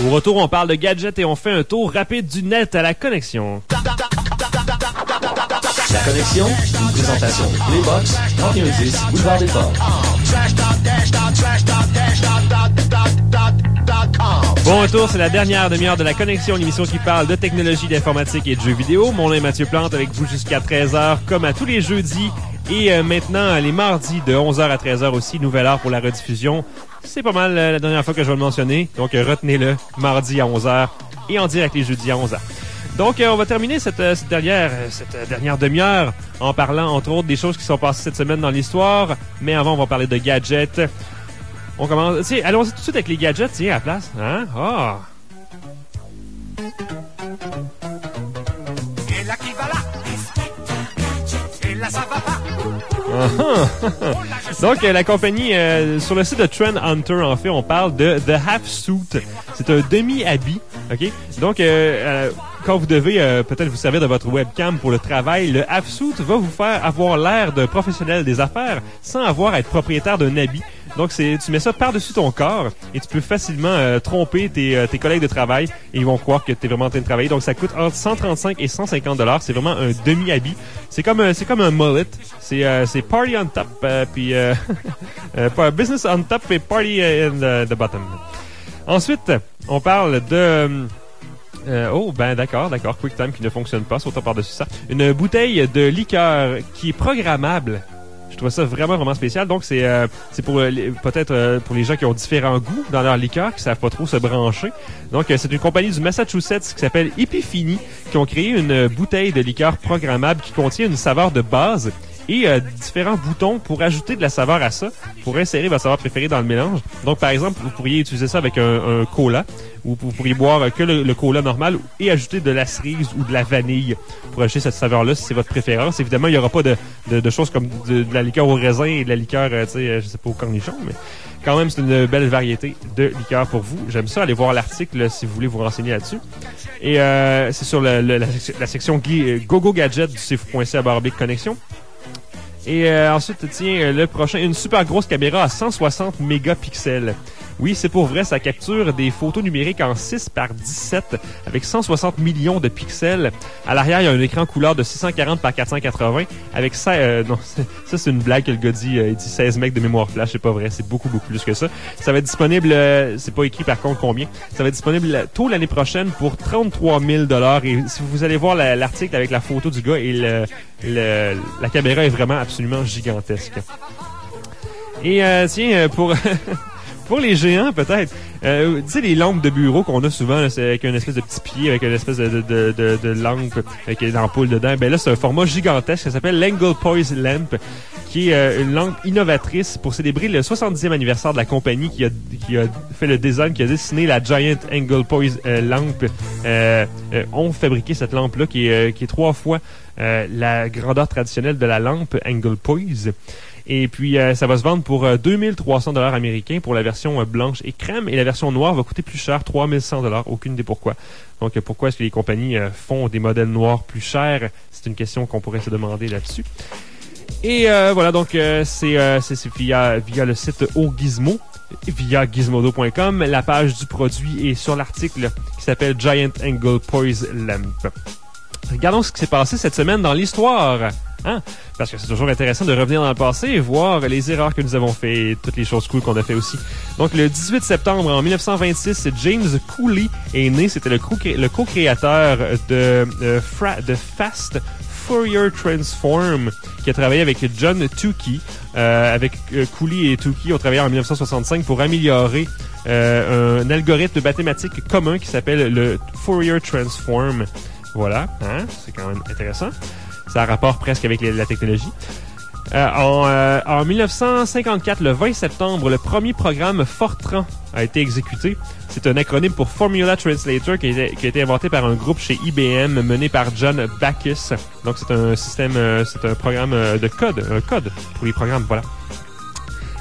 Au retour, on parle de gadgets et on fait un tour rapide du net à la connexion. La connexion, une présentation de Playbox, trente et un dix, Boulevard des Forges. Bon retour, c'est la dernière demi-heure de la connexion, l'émission qui parle de technologie, d'informatique et de jeux vidéo. Mon nom est Mathieu Plante avec vous jusqu'à treize heures, comme à tous les jeudis. Et euh, maintenant, les mardis de onze heures à treize heures aussi, nouvelle heure pour la rediffusion. C'est pas mal euh, la dernière fois que je vais le mentionner, donc euh, retenez-le, mardi à onze heures et en direct les jeudis à onze heures. Donc, euh, on va terminer cette, euh, cette dernière, euh, cette euh, dernière demi-heure en parlant, entre autres, des choses qui sont passées cette semaine dans l'histoire. Mais avant, on va parler de gadgets. On commence... Tiens, allons-y tout de suite avec les gadgets, tiens, à la place. Hein? Ah! Et là qui va là? Et là ça va pas? Donc, euh, la compagnie, euh, sur le site de Trend Hunter, en fait, on parle de The Half Suit. C'est un demi-habit, OK? Donc, euh, euh, quand vous devez euh, peut-être vous servir de votre webcam pour le travail, le Half Suit va vous faire avoir l'air d'un professionnel des affaires sans avoir à être propriétaire d'un habit. Donc, c'est, tu mets ça par-dessus ton corps et tu peux facilement euh, tromper tes, euh, tes collègues de travail et ils vont croire que tu es vraiment en train de travailler. Donc, ça coûte entre cent trente-cinq et cent cinquante dollars. C'est vraiment un demi-habit. C'est comme un, c'est comme un mullet. C'est, euh, c'est party on top, euh, puis euh, euh, business on top et party in the, the bottom. Ensuite, on parle de... Euh, oh, ben d'accord, d'accord. QuickTime qui ne fonctionne pas, sautant par-dessus ça. Une bouteille de liqueur qui est programmable. Je trouve ça vraiment, vraiment spécial. Donc, c'est euh, c'est pour euh, peut-être euh, pour les gens qui ont différents goûts dans leur liqueur, qui savent pas trop se brancher. Donc, euh, c'est une compagnie du Massachusetts qui s'appelle Epiphany qui ont créé une bouteille de liqueur programmable qui contient une saveur de base et euh, différents boutons pour ajouter de la saveur à ça, pour insérer votre saveur préférée dans le mélange. Donc, par exemple, vous pourriez utiliser ça avec un, un cola, ou vous pourriez boire que le, le cola normal et ajouter de la cerise ou de la vanille pour ajouter cette saveur-là, si c'est votre préférence. Évidemment, il n'y aura pas de, de, de choses comme de, de la liqueur au raisin et de la liqueur, euh, tu sais, je sais pas, au cornichon, mais quand même, c'est une belle variété de liqueur pour vous. J'aime ça, allez voir l'article là, si vous voulez vous renseigner là-dessus. Et euh, c'est sur le, le, la, la section Gogo Gadget du C F point C à barre connexion. Et euh, ensuite, tiens, le prochain, une super grosse caméra à cent soixante mégapixels. Oui, c'est pour vrai, ça capture des photos numériques en six par dix-sept avec cent soixante millions de pixels. À l'arrière, il y a un écran couleur de six cent quarante par quatre cent quatre-vingts avec ça, euh, non, ça c'est une blague que le gars dit, euh, il dit seize megs de mémoire flash, c'est pas vrai, c'est beaucoup, beaucoup plus que ça. Ça va être disponible, euh, c'est pas écrit par contre combien, ça va être disponible tôt l'année prochaine pour trente-trois mille dollars et si vous allez voir la, l'article avec la photo du gars et le, le, la caméra est vraiment absolument gigantesque. Et euh, tiens, pour... Pour les géants, peut-être. Euh, tu sais, les lampes de bureau qu'on a souvent, là, c'est avec une espèce de petit pied, avec une espèce de, de, de, de lampe avec une ampoule dedans. Ben là, c'est un format gigantesque qui s'appelle l'Angle Poise Lamp, qui est euh, une lampe innovatrice pour célébrer le soixante-dixième anniversaire de la compagnie qui a, qui a fait le design, qui a dessiné la Giant Angle Poise euh, Lamp. Euh, euh, ont fabriqué cette lampe-là qui est, euh, qui est trois fois euh, la grandeur traditionnelle de la lampe Angle Poise. Et puis, euh, ça va se vendre pour euh, deux mille trois cents dollars américains pour la version euh, blanche et crème. Et la version noire va coûter plus cher, trois mille cent dollars. Aucune idée pourquoi. Donc, euh, pourquoi est-ce que les compagnies euh, font des modèles noirs plus chers? C'est une question qu'on pourrait se demander là-dessus. Et euh, voilà, donc, euh, c'est, euh, c'est, c'est via, via le site OGizmo, via gizmodo point com. La page du produit est sur l'article qui s'appelle Giant Angle Poise Lamp. Regardons ce qui s'est passé cette semaine dans l'histoire. Hein? Parce que c'est toujours intéressant de revenir dans le passé et voir les erreurs que nous avons faites et toutes les choses cool qu'on a fait aussi. Donc, le dix-huit septembre en dix-neuf cent vingt-six, James Cooley est né. C'était le, co- le co-créateur de, de, Fra- de Fast Fourier Transform, qui a travaillé avec John Tukey. Euh, avec euh, Cooley et Tukey ont travaillé en dix-neuf cent soixante-cinq pour améliorer euh, un algorithme mathématique commun qui s'appelle le Fourier Transform. Voilà, hein? C'est quand même intéressant. Ça a rapport presque avec les, la technologie. Euh, en, euh, en dix-neuf cent cinquante-quatre, le vingt septembre, le premier programme Fortran a été exécuté. C'est un acronyme pour Formula Translator qui a, été, qui a été inventé par un groupe chez I B M mené par John Backus. Donc c'est un système, euh, c'est un programme de code, un code pour les programmes, voilà.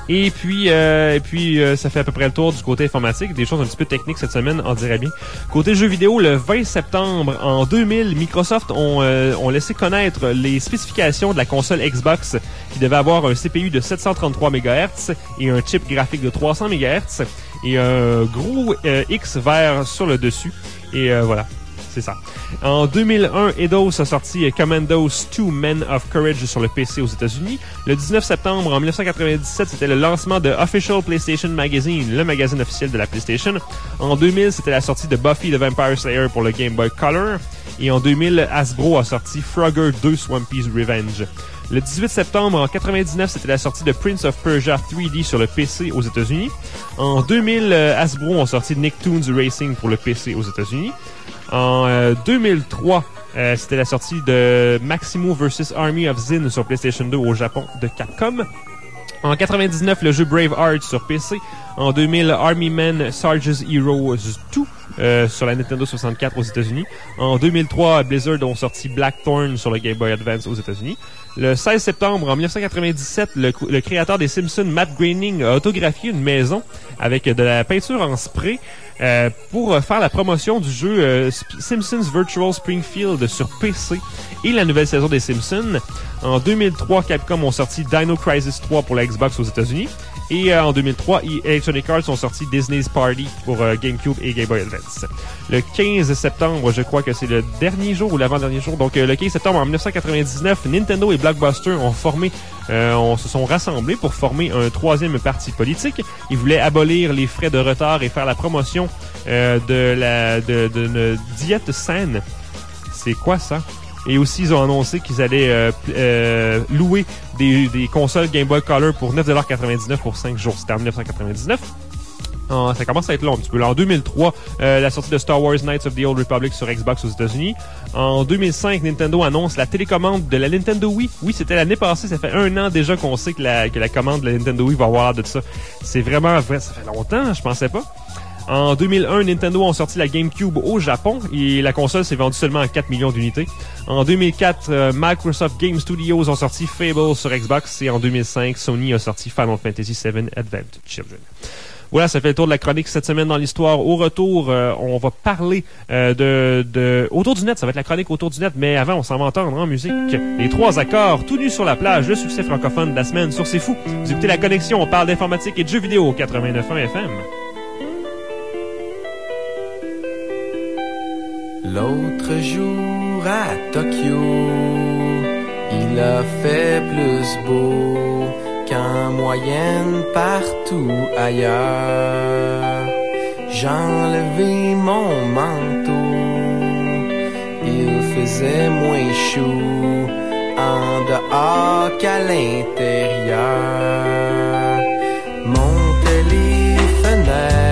Et puis, euh, et puis euh, ça fait à peu près le tour du côté informatique. Des choses un petit peu techniques cette semaine, on dirait bien. Côté jeux vidéo, le vingt septembre en deux mille, Microsoft ont, euh, ont laissé connaître les spécifications de la console Xbox qui devait avoir un C P U de sept cent trente-trois mégahertz et un chip graphique de trois cents mégahertz et un gros euh, X vert sur le dessus. Et euh, voilà. C'est ça. En deux mille un, Eidos a sorti Commandos deux Men of Courage sur le P C aux États-Unis. Le dix-neuf septembre en dix-neuf quatre-vingt-dix-sept, c'était le lancement de Official PlayStation Magazine, le magazine officiel de la PlayStation. En deux mille, c'était la sortie de Buffy the Vampire Slayer pour le Game Boy Color. Et en deux mille, Hasbro a sorti Frogger deux Swampy's Revenge. Le dix-huit septembre en quatre-vingt-dix-neuf, c'était la sortie de Prince of Persia trois D sur le P C aux États-Unis. En deux mille, Hasbro ont sorti Nicktoons Racing pour le P C aux États-Unis. En euh, deux mille trois, euh, c'était la sortie de Maximo versus. Army of Zin sur PlayStation deux au Japon de Capcom. En quatre-vingt-dix-neuf, le jeu Braveheart sur P C. En deux mille, Army Men Sarge's Heroes deux euh, sur la Nintendo soixante-quatre aux États-Unis. En deux mille trois, Blizzard ont sorti Blackthorn sur le Game Boy Advance aux États-Unis. Le seize septembre, en dix-neuf quatre-vingt-dix-sept, le, le créateur des Simpsons, Matt Groening, a autographié une maison avec de la peinture en spray euh, pour faire la promotion du jeu euh, Simpsons Virtual Springfield sur P C et la nouvelle saison des Simpsons. En deux mille trois, Capcom ont sorti Dino Crisis trois pour la Xbox aux États-Unis. Et euh, en deux mille trois, Electronic Arts ont sorti Disney's Party pour euh, GameCube et Game Boy Advance. Le quinze septembre, je crois que c'est le dernier jour ou l'avant-dernier jour. Donc euh, le quinze septembre en dix-neuf quatre-vingt-dix-neuf, Nintendo et Blockbuster ont formé, euh, on se sont rassemblés pour former un troisième parti politique. Ils voulaient abolir les frais de retard et faire la promotion euh, de la de, de, de diète saine. C'est quoi ça? Et aussi, ils ont annoncé qu'ils allaient euh, euh, louer des, des consoles Game Boy Color pour neuf dollars quatre-vingt-dix-neuf pour cinq jours. C'était en dix-neuf quatre-vingt-dix-neuf. Euh, ça commence à être long un petit peu. Là, en deux mille trois, euh, la sortie de Star Wars Knights of the Old Republic sur Xbox aux États-Unis. En deux mille cinq, Nintendo annonce la télécommande de la Nintendo Wii. Oui, c'était l'année passée. Ça fait un an déjà qu'on sait que la, que la commande de la Nintendo Wii va avoir de ça. C'est vraiment vrai. Ça fait longtemps, je pensais pas. En deux mille un, Nintendo ont sorti la GameCube au Japon et la console s'est vendue seulement à quatre millions d'unités. En deux mille quatre, euh, Microsoft Game Studios ont sorti Fable sur Xbox et en deux mille cinq, Sony a sorti Final Fantasy sept Advent Children. Voilà, ça fait le tour de la chronique cette semaine dans l'histoire. Au retour, euh, on va parler euh, de, de autour du net. Ça va être la chronique autour du net, mais avant, on s'en va entendre en musique les trois accords, tout nus sur la plage, le succès francophone de la semaine sur C'est Fou. Vous écoutez La Connexion, on parle d'informatique et de jeux vidéo au quatre-vingt-neuf point un F M. L'autre jour à Tokyo, il a fait plus beau qu'en moyenne partout ailleurs. J'ai enlevé mon manteau, il faisait moins chaud en dehors qu'à l'intérieur. Monte les fenêtres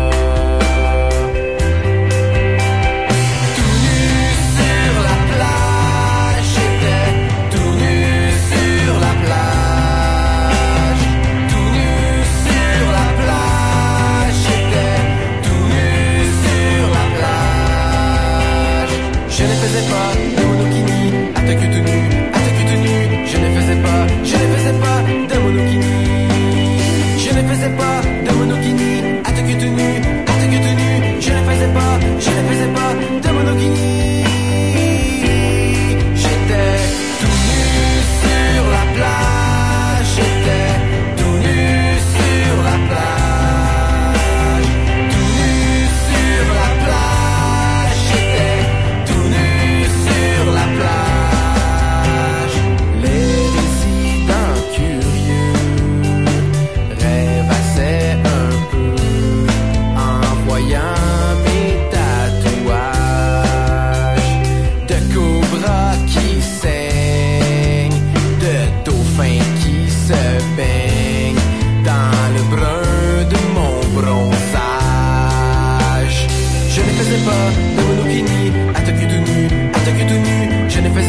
Tout nu sur la plage.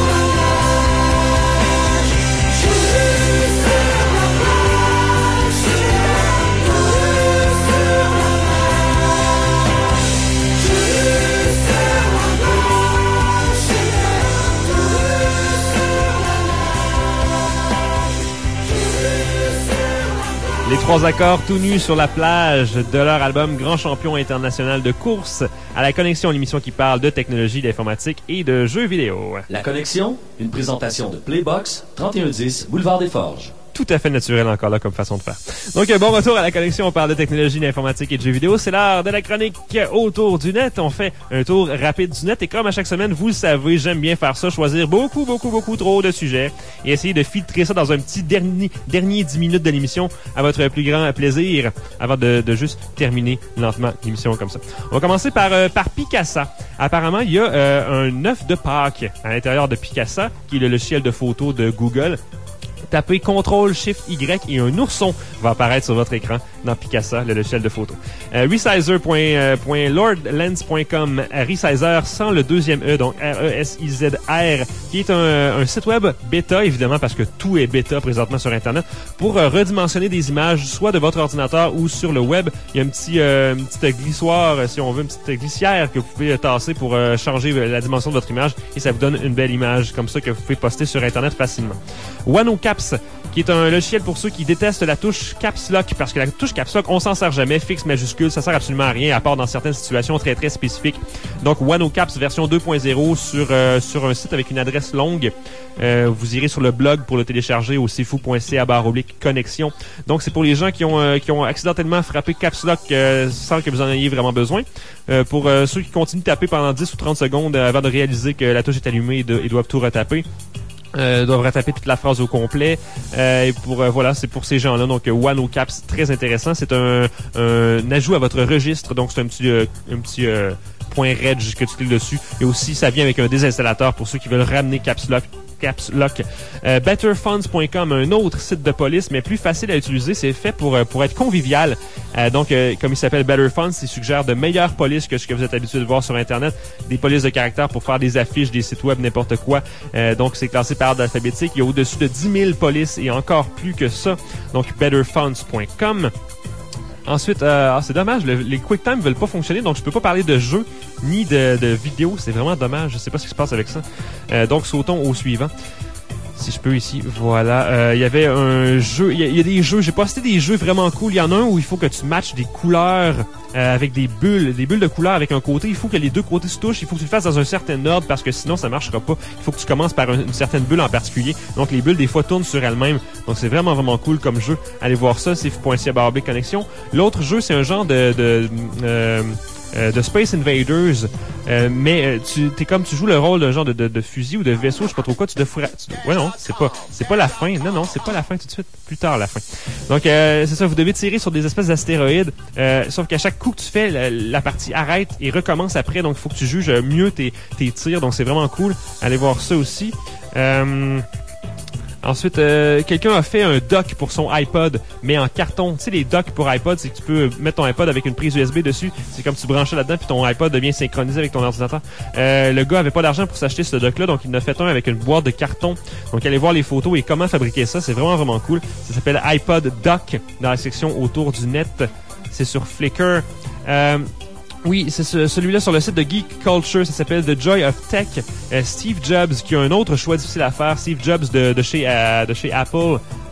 Les trois accords tout nus sur la plage de leur album Grand Champion International de course à la Connexion, l'émission qui parle de technologie, d'informatique et de jeux vidéo. La Connexion, une présentation de Playbox, trente et un dix, Boulevard des Forges. Tout à fait naturel encore là comme façon de faire. Donc, bon retour à la Connexion. On parle de technologie, d'informatique et de jeux vidéo. C'est l'heure de la chronique autour du net. On fait un tour rapide du net. Et comme à chaque semaine, vous le savez, j'aime bien faire ça, choisir beaucoup, beaucoup, beaucoup trop de sujets et essayer de filtrer ça dans un petit dernier, dernier dix minutes de l'émission à votre plus grand plaisir avant de, de juste terminer lentement l'émission comme ça. On va commencer par, euh, par Picasa. Apparemment, il y a euh, un œuf de Pâques à l'intérieur de Picasa, qui est le logiciel de photo de Google. Tapez contrôle shift Y et un ourson va apparaître sur votre écran dans Picasa, le logiciel de photo. Euh, Resizer point lord lens point com, Resizer sans le deuxième E, donc R E S I Z R, qui est un, un site web bêta, évidemment, parce que tout est bêta présentement sur Internet, pour euh, redimensionner des images, soit de votre ordinateur ou sur le web. Il y a un petit, euh, une petite glissoire, si on veut, une petite glissière que vous pouvez tasser pour euh, changer la dimension de votre image, et ça vous donne une belle image comme ça que vous pouvez poster sur Internet facilement. OneOcaps, qui est un logiciel pour ceux qui détestent la touche Caps Lock, parce que la touche Caps Lock, on s'en sert jamais, fixe, majuscule, ça sert absolument à rien, à part dans certaines situations très très spécifiques. Donc OneOcaps version deux point zéro sur euh, sur un site avec une adresse longue. Euh, vous irez sur le blog pour le télécharger au cfou point c a barre oblique connexion. Donc c'est pour les gens qui ont euh, qui ont accidentellement frappé Caps Lock euh, sans que vous en ayez vraiment besoin. Euh, pour euh, ceux qui continuent de taper pendant dix ou trente secondes euh, avant de réaliser que la touche est allumée et, de, et doivent tout retaper. Euh, doivent retaper toute la phrase au complet. Euh, et pour euh, voilà, c'est pour ces gens-là. Donc euh, OneOcaps, très intéressant. C'est un, un ajout à votre registre. Donc c'est un petit euh, un petit euh, point reg que tu cliques dessus. Et aussi, ça vient avec un désinstallateur pour ceux qui veulent ramener Caps Lock. Caps Lock. Euh, better funds point com, un autre site de police, mais plus facile à utiliser. C'est fait pour euh, pour être convivial. Euh, donc, euh, comme il s'appelle Better Funds, il suggère de meilleures polices que ce que vous êtes habitué de voir sur Internet. Des polices de caractère pour faire des affiches, des sites web, n'importe quoi. Euh, donc, c'est classé par ordre alphabétique. Il y a au-dessus de dix mille polices et encore plus que ça. Donc, better funds point com. Ensuite, euh, ah, c'est dommage, le, les QuickTime ne veulent pas fonctionner, donc je peux pas parler de jeux ni de, de vidéos. C'est vraiment dommage. Je sais pas ce qui se passe avec ça. Euh, donc, sautons au suivant. Si je peux ici, voilà. Euh, il y avait un jeu, il y, y a des jeux, j'ai posté des jeux vraiment cool. Il y en a un où il faut que tu matches des couleurs euh, avec des bulles, des bulles de couleurs avec un côté. Il faut que les deux côtés se touchent. Il faut que tu le fasses dans un certain ordre parce que sinon ça marchera pas. Il faut que tu commences par une, une certaine bulle en particulier. Donc les bulles des fois tournent sur elles-mêmes. Donc c'est vraiment vraiment cool comme jeu. Allez voir ça, c'est cfou point c a barre oblique connexion. L'autre jeu, c'est un genre de, de euh, Euh, de Space Invaders, euh, mais euh, tu t'es comme tu joues le rôle d'un genre de, de, de fusil ou de vaisseau, je sais pas trop quoi, tu devrais, tu, ouais non, c'est pas, c'est pas la fin, non non, c'est pas la fin tout de suite, plus tard la fin. Donc euh, c'est ça, vous devez tirer sur des espèces d'astéroïdes, euh, sauf qu'à chaque coup que tu fais, la, la partie arrête et recommence après, donc il faut que tu juges mieux tes, tes tirs, donc c'est vraiment cool. Allez voir ça aussi. Euh, Ensuite, euh, quelqu'un a fait un dock pour son iPod, mais en carton. Tu sais, les docks pour iPod, c'est que tu peux mettre ton iPod avec une prise U S B dessus. C'est comme tu branches là-dedans, puis ton iPod devient synchronisé avec ton ordinateur. Euh, le gars avait pas d'argent pour s'acheter ce dock-là, donc il en a fait un avec une boîte de carton. Donc, allez voir les photos et comment fabriquer ça. C'est vraiment, vraiment cool. Ça s'appelle iPod Dock dans la section autour du net. C'est sur Flickr. Euh, Oui, c'est ce, celui-là sur le site de Geek Culture, ça s'appelle The Joy of Tech. Euh, Steve Jobs, qui a un autre choix difficile à faire, Steve Jobs de, de chez euh, de chez Apple, euh,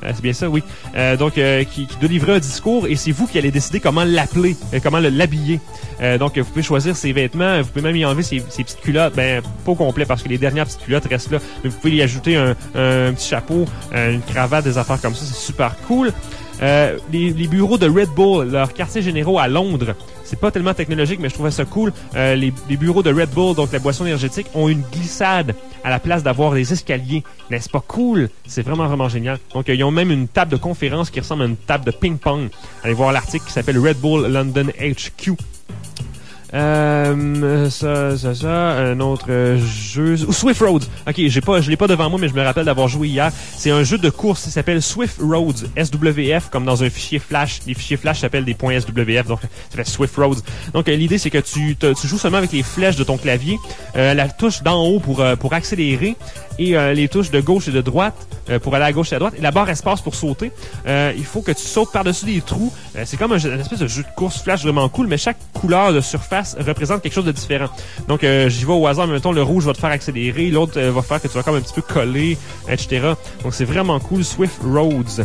Euh, c'est bien ça, oui. Euh, donc, euh, qui, qui doit livrer un discours et c'est vous qui allez décider comment l'appeler, euh, comment le, l'habiller. Euh, donc, vous pouvez choisir ses vêtements, vous pouvez même y enlever ses, ses petites culottes, ben pas au complet parce que les dernières petites culottes restent là, mais vous pouvez y ajouter un, un, un petit chapeau, une cravate, des affaires comme ça, c'est super cool. Euh, les, les bureaux de Red Bull, leurs quartiers généraux à Londres, c'est pas tellement technologique, mais je trouvais ça cool. Euh, les, les bureaux de Red Bull, donc la boisson énergétique, ont une glissade à la place d'avoir des escaliers. N'est-ce pas cool? C'est vraiment, vraiment génial. Donc, euh, ils ont même une table de conférence qui ressemble à une table de ping-pong. Allez voir l'article qui s'appelle Red Bull London H Q. Euh, ça, ça, ça, un autre euh, jeu, Swift Roads. Ok, j'ai pas, je l'ai pas devant moi, mais je me rappelle d'avoir joué hier. C'est un jeu de course qui s'appelle Swift Roads, S W F, comme dans un fichier Flash. Les fichiers Flash s'appellent des points S W F, donc ça fait Swift Roads. Donc euh, l'idée c'est que tu, tu joues seulement avec les flèches de ton clavier, euh, la touche d'en haut pour euh, pour accélérer et euh, les touches de gauche et de droite euh, pour aller à gauche et à droite et la barre espace pour sauter. Euh, il faut que tu sautes par-dessus des trous. Euh, c'est comme un, une espèce de jeu de course Flash vraiment cool, mais chaque couleur de surface représente quelque chose de différent. Donc, euh, j'y vais au hasard, mais mettons, le rouge va te faire accélérer, l'autre euh, va faire que tu vas comme un petit peu coller, et cetera. Donc, c'est vraiment cool. Swift Roads.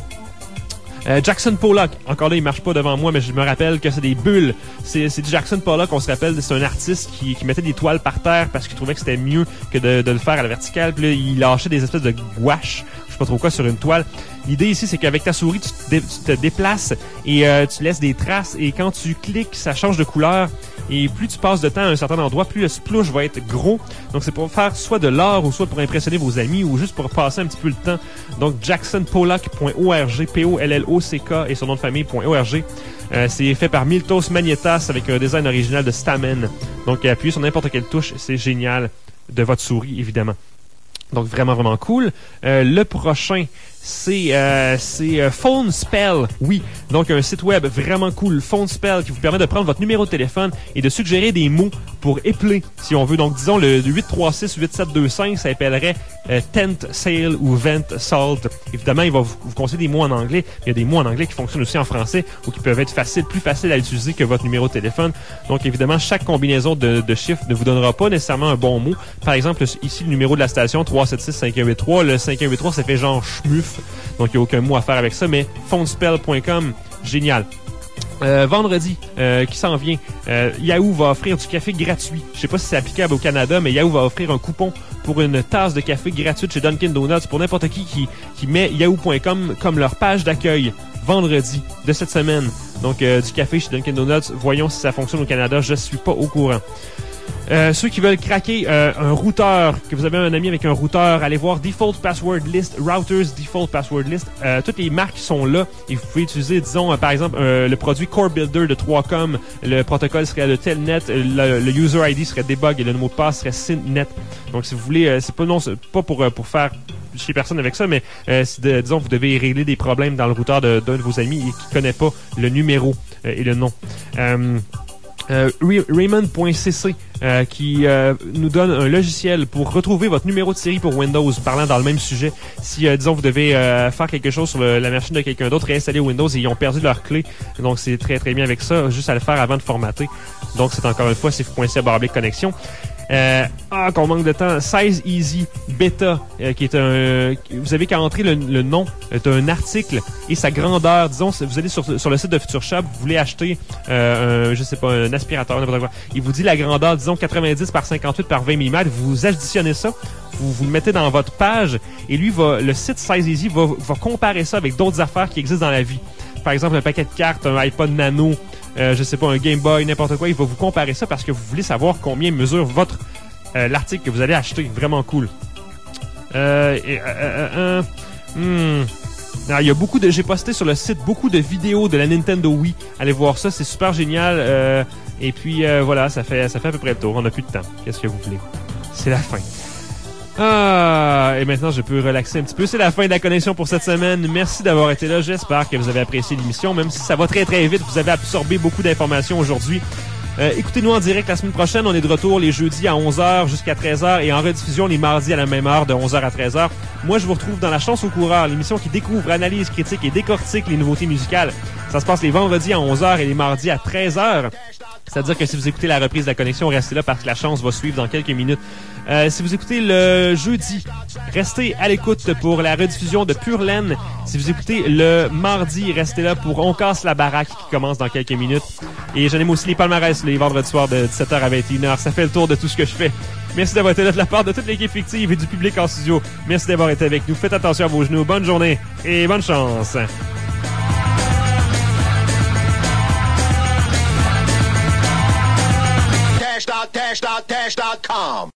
Euh, Jackson Pollock, encore là il marche pas devant moi, mais je me rappelle que c'est des bulles. C'est, c'est Jackson Pollock, on se rappelle, c'est un artiste qui, qui mettait des toiles par terre parce qu'il trouvait que c'était mieux que de, de le faire à la verticale. Puis là, il lâchait des espèces de gouaches, je sais pas trop quoi, sur une toile. L'idée ici, c'est qu'avec ta souris, tu te, dé, tu te déplaces et euh, tu laisses des traces. Et quand tu cliques, ça change de couleur. Et plus tu passes de temps à un certain endroit, plus le splouche va être gros. Donc, c'est pour faire soit de l'art ou soit pour impressionner vos amis ou juste pour passer un petit peu le temps. Donc, jackson pollock point org, P O L L O C K et son nom de famille .org. Euh, c'est fait par Miltos Magnetas avec un design original de Stamen. Donc, appuyez sur n'importe quelle touche, c'est génial. De votre souris, évidemment. Donc, vraiment, vraiment cool. Euh, le prochain, c'est euh, c'est euh, Phone Spell. Oui, donc un site web vraiment cool, Phone Spell, qui vous permet de prendre votre numéro de téléphone et de suggérer des mots pour épeler, si on veut. Donc, disons, le huit trois six huit sept deux cinq, ça appellerait euh, Tent Sale ou Vent Salt. Évidemment, il va vous, vous conseiller des mots en anglais. Il y a des mots en anglais qui fonctionnent aussi en français ou qui peuvent être faciles, plus faciles à utiliser que votre numéro de téléphone. Donc, évidemment, chaque combinaison de, de chiffres ne vous donnera pas nécessairement un bon mot. Par exemple, ici, le numéro de la station, trois sept six cinq un huit trois. Le cinq un huit trois, ça fait genre schmuff. Donc, il n'y a aucun mot à faire avec ça, mais phonespell point com, génial. Euh, vendredi, euh, qui s'en vient, euh, Yahoo va offrir du café gratuit. Je sais pas si c'est applicable au Canada, mais Yahoo va offrir un coupon pour une tasse de café gratuite chez Dunkin' Donuts pour n'importe qui qui, qui met yahoo point com comme leur page d'accueil. Vendredi de cette semaine. Donc, euh, du café chez Dunkin' Donuts. Voyons si ça fonctionne au Canada. Je suis pas au courant. Euh, ceux qui veulent craquer euh, un routeur, que vous avez un ami avec un routeur, allez voir Default Password List, Routers Default Password List. Euh, toutes les marques sont là et vous pouvez utiliser, disons, euh, par exemple, euh, le produit Core Builder de trois com. Le protocole serait le Telnet, le, le User I D serait Debug et le mot de passe serait Syntnet. Donc, si vous voulez, euh, c'est pas non, c'est pas pour euh, pour faire chez personne avec ça, mais euh, si de, disons, vous devez régler des problèmes dans le routeur de, d'un de vos amis et qui connaît pas le numéro euh, et le nom. Euh, Euh, Raymond point c c euh, qui euh, nous donne un logiciel pour retrouver votre numéro de série pour Windows, parlant dans le même sujet. Si, euh, disons, vous devez euh, faire quelque chose sur le, la machine de quelqu'un d'autre, réinstaller Windows et ils ont perdu leur clé. Donc, c'est très, très bien avec ça. Juste à le faire avant de formater. Donc, c'est encore une fois, c'est f.c barre connexion. Euh, ah, qu'on manque de temps. Size Easy Beta, euh, qui est un... Vous avez qu'à entrer le, le nom d'un article et sa grandeur. Disons, vous allez sur, sur le site de Future Shop, vous voulez acheter, euh, un, je sais pas, un aspirateur, n'importe quoi. Il vous dit la grandeur, disons, quatre-vingt-dix par cinquante-huit par vingt millimètres. Vous additionnez ça, vous, vous le mettez dans votre page et lui, va, le site Size Easy va, va comparer ça avec d'autres affaires qui existent dans la vie. Par exemple, un paquet de cartes, un iPod Nano, euh, je sais pas, un Game Boy, n'importe quoi. Il va vous comparer ça parce que vous voulez savoir combien mesure votre euh, l'article que vous allez acheter. Vraiment cool. Euh, et, euh, euh, euh, hmm. Alors, il y a beaucoup de, j'ai posté sur le site beaucoup de vidéos de la Nintendo Wii. Allez voir ça, c'est super génial. Euh, et puis euh, voilà, ça fait ça fait à peu près le tour. On n'a plus de temps. Qu'est-ce que vous voulez? C'est la fin. Ah, et maintenant je peux relaxer un petit peu. C'est la fin de la connexion pour cette semaine. Merci d'avoir été là. J'espère que vous avez apprécié l'émission. Même si ça va très très vite, vous avez absorbé beaucoup d'informations aujourd'hui. Euh, écoutez-nous en direct la semaine prochaine. On est de retour les jeudis à onze heures jusqu'à treize heures et en rediffusion les mardis à la même heure de onze heures à treize heures. Moi, je vous retrouve dans La Chance au coureur, l'émission qui découvre, analyse, critique et décortique les nouveautés musicales. Ça se passe les vendredis à onze heures et les mardis à treize heures. C'est-à-dire que si vous écoutez la reprise de la connexion, restez là parce que la chance va suivre dans quelques minutes. Euh, si vous écoutez le jeudi, restez à l'écoute pour la rediffusion de Pure Laine. Si vous écoutez le mardi, restez là pour On casse la baraque qui commence dans quelques minutes. Et j'anime aussi les palmarès les vendredis soirs de dix-sept heures à vingt et une heures. Ça fait le tour de tout ce que je fais. Merci d'avoir été là de la part de toute l'équipe fictive et du public en studio. Merci d'avoir été avec nous. Faites attention à vos genoux. Bonne journée et bonne chance. Dash dot dash dot dash dot com